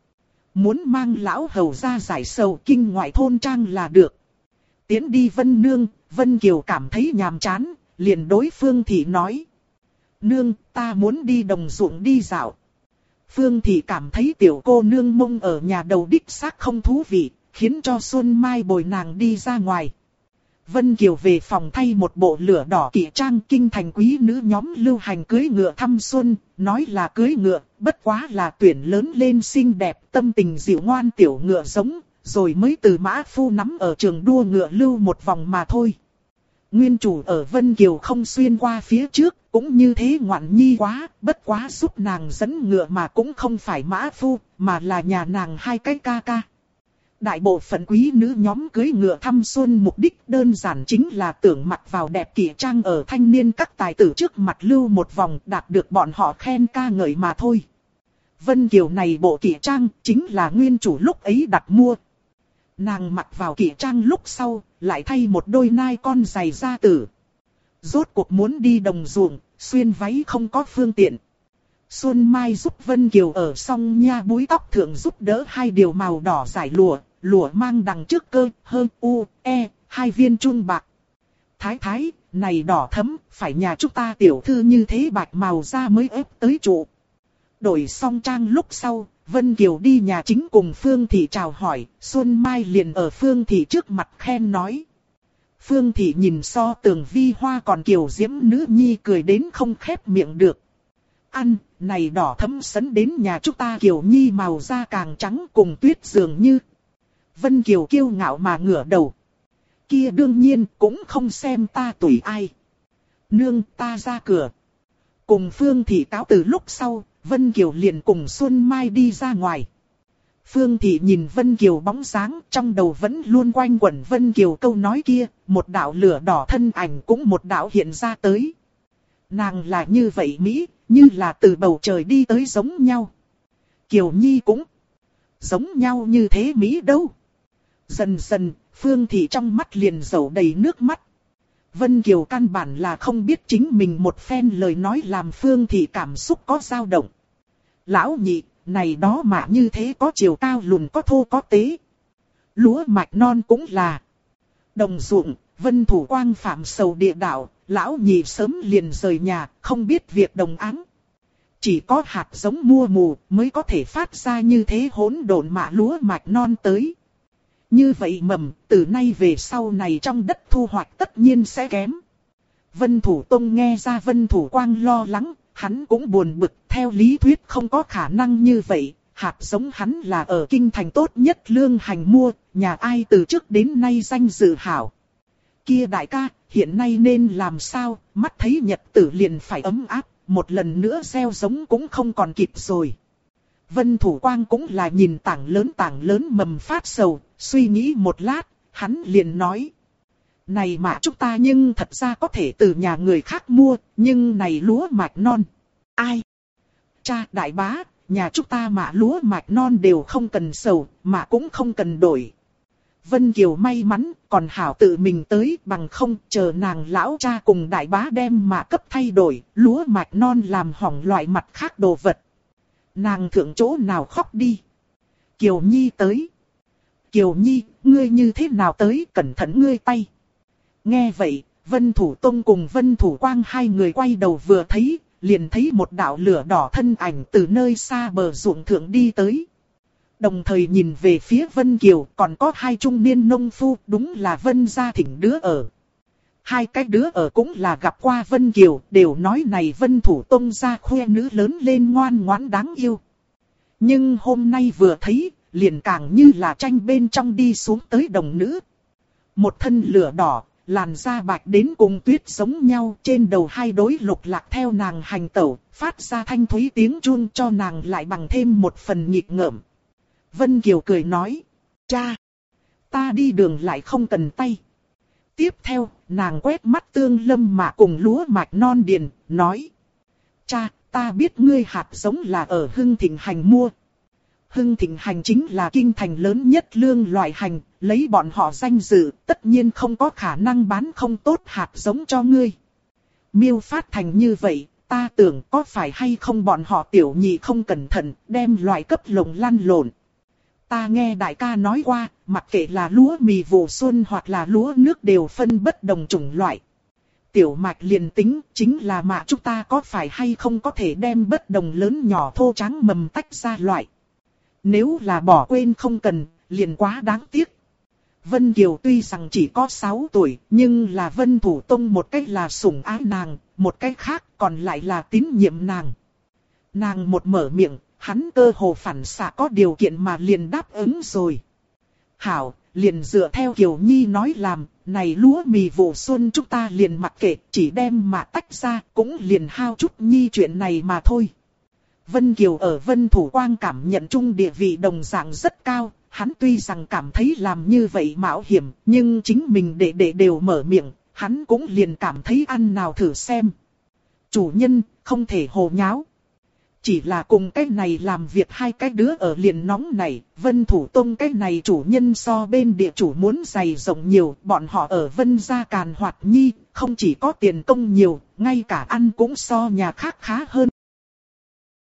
Muốn mang lão hầu ra giải sầu kinh ngoại thôn trang là được. Tiến đi Vân Nương, Vân Kiều cảm thấy nhàm chán, liền đối Phương Thị nói. Nương, ta muốn đi đồng ruộng đi dạo. Phương Thị cảm thấy tiểu cô nương mông ở nhà đầu đích xác không thú vị, khiến cho Xuân Mai bồi nàng đi ra ngoài. Vân Kiều về phòng thay một bộ lửa đỏ kỵ trang, kinh thành quý nữ nhóm lưu hành cưới ngựa thăm xuân, nói là cưới ngựa, bất quá là tuyển lớn lên xinh đẹp, tâm tình dịu ngoan tiểu ngựa giống, rồi mới từ mã phu nắm ở trường đua ngựa lưu một vòng mà thôi. Nguyên chủ ở Vân Kiều không xuyên qua phía trước, cũng như thế ngoạn nhi quá, bất quá giúp nàng dẫn ngựa mà cũng không phải mã phu, mà là nhà nàng hai cái ca ca. Đại bộ phận quý nữ nhóm cưới ngựa thăm xuân mục đích đơn giản chính là tưởng mặc vào đẹp kỵ trang ở thanh niên các tài tử trước mặt lưu một vòng đạt được bọn họ khen ca ngợi mà thôi. Vân Kiều này bộ kỵ trang chính là nguyên chủ lúc ấy đặt mua. Nàng mặc vào kỵ trang lúc sau, lại thay một đôi nai con giày da tử. Rốt cuộc muốn đi đồng ruộng, xuyên váy không có phương tiện. Xuân Mai giúp Vân Kiều ở song nha búi tóc thượng giúp đỡ hai điều màu đỏ giải lụa, lụa mang đằng trước cơ, hơn u, e, hai viên chun bạc. Thái thái, này đỏ thấm, phải nhà chúng ta tiểu thư như thế bạch màu da mới ép tới trụ. Đổi xong trang lúc sau, Vân Kiều đi nhà chính cùng Phương Thị chào hỏi, Xuân Mai liền ở Phương Thị trước mặt khen nói. Phương Thị nhìn so tường vi hoa còn kiều diễm nữ nhi cười đến không khép miệng được. Ăn, này đỏ thấm sấn đến nhà chúng ta Kiều Nhi màu da càng trắng cùng tuyết dường như. Vân Kiều kiêu ngạo mà ngửa đầu. Kia đương nhiên cũng không xem ta tùy ai. Nương ta ra cửa. Cùng Phương Thị cáo từ lúc sau, Vân Kiều liền cùng Xuân Mai đi ra ngoài. Phương Thị nhìn Vân Kiều bóng dáng, trong đầu vẫn luôn quanh quẩn Vân Kiều câu nói kia, một đạo lửa đỏ thân ảnh cũng một đạo hiện ra tới. Nàng là như vậy Mỹ, như là từ bầu trời đi tới giống nhau. Kiều Nhi cũng giống nhau như thế Mỹ đâu. Dần dần, Phương Thị trong mắt liền dầu đầy nước mắt. Vân Kiều căn bản là không biết chính mình một phen lời nói làm Phương Thị cảm xúc có dao động. Lão nhị, này đó mà như thế có chiều cao lùn có thô có tế. Lúa mạch non cũng là. Đồng ruộng, Vân Thủ Quang phạm sầu địa đạo, lão nhị sớm liền rời nhà, không biết việc đồng áng. Chỉ có hạt giống mua mù mới có thể phát ra như thế hỗn độn mạ lúa mạch non tới. Như vậy mầm, từ nay về sau này trong đất thu hoạch tất nhiên sẽ kém. Vân Thủ Tông nghe ra Vân Thủ Quang lo lắng, hắn cũng buồn bực, theo lý thuyết không có khả năng như vậy. Hạt giống hắn là ở kinh thành tốt nhất lương hành mua, nhà ai từ trước đến nay danh dự hảo. Kia đại ca, hiện nay nên làm sao, mắt thấy nhật tử liền phải ấm áp, một lần nữa gieo giống cũng không còn kịp rồi. Vân Thủ Quang cũng là nhìn tảng lớn mầm phát sầu, suy nghĩ một lát, hắn liền nói. Này mà chúng ta nhưng thật ra có thể từ nhà người khác mua, nhưng này lúa mạch non. Ai? Cha đại bá, nhà chúng ta mà lúa mạch non đều không cần sầu, mà cũng không cần đổi. Vân Kiều may mắn, còn hảo tự mình tới, bằng không chờ nàng lão cha cùng đại bá đem mà cấp thay đổi, lúa mạch non làm hỏng loại mặt khác đồ vật. Nàng thượng chỗ nào khóc đi. Kiều Nhi tới. Kiều Nhi, ngươi như thế nào tới, cẩn thận ngươi tay. Nghe vậy, Vân Thủ Tông cùng Vân Thủ Quang hai người quay đầu vừa thấy, liền thấy một đạo lửa đỏ thân ảnh từ nơi xa bờ ruộng thượng đi tới. Đồng thời nhìn về phía Vân Kiều còn có hai trung niên nông phu, đúng là Vân gia thỉnh đứa ở. Hai cái đứa ở cũng là gặp qua Vân Kiều, đều nói này Vân Thủ Tông gia khoe nữ lớn lên ngoan ngoãn đáng yêu. Nhưng hôm nay vừa thấy, liền càng như là tranh bên trong đi xuống tới đồng nữ. Một thân lửa đỏ, làn da bạch đến cùng tuyết giống nhau, trên đầu hai đối lục lạc theo nàng hành tẩu, phát ra thanh thúy tiếng chuông cho nàng lại bằng thêm một phần nhịp ngợm. Vân Kiều cười nói, cha, ta đi đường lại không cần tay. Tiếp theo, nàng quét mắt Tương Lâm mà cùng lúa mạch non điền, nói, cha, ta biết ngươi hạt giống là ở Hưng Thịnh Hành mua. Hưng Thịnh Hành chính là kinh thành lớn nhất lương loại hành, lấy bọn họ danh dự, tất nhiên không có khả năng bán không tốt hạt giống cho ngươi. Miêu phát thành như vậy, ta tưởng có phải hay không bọn họ tiểu nhị không cẩn thận, đem loại cấp lồng lăn lộn. ta nghe đại ca nói qua, mặc kệ là lúa mì vụ xuân hoặc là lúa nước đều phân bất đồng chủng loại. Tiểu mạch liền tính, chính là mà chúng ta có phải hay không có thể đem bất đồng lớn nhỏ thô trắng mầm tách ra loại. Nếu là bỏ quên không cần, liền quá đáng tiếc. Vân Kiều tuy rằng chỉ có 6 tuổi, nhưng là Vân Thủ Tông một cách là sủng ái nàng, một cách khác còn lại là tín nhiệm nàng. Nàng một mở miệng, hắn cơ hồ phản xạ có điều kiện mà liền đáp ứng rồi. Hảo, liền dựa theo Kiều Nhi nói làm, này lúa mì vụ xuân chúng ta liền mặc kệ, chỉ đem mà tách ra, cũng liền hao chút Nhi chuyện này mà thôi. Vân Kiều ở Vân Thủ Quang cảm nhận chung địa vị đồng dạng rất cao, hắn tuy rằng cảm thấy làm như vậy mạo hiểm, nhưng chính mình để đều mở miệng, hắn cũng liền cảm thấy ăn nào thử xem. Chủ nhân, không thể hồ nháo. Chỉ là cùng cái này làm việc hai cái đứa ở liền nóng này, Vân Thủ Tông cái này chủ nhân so bên địa chủ muốn dày rộng nhiều, bọn họ ở Vân gia càn hoạt nhi, không chỉ có tiền công nhiều, ngay cả ăn cũng so nhà khác khá hơn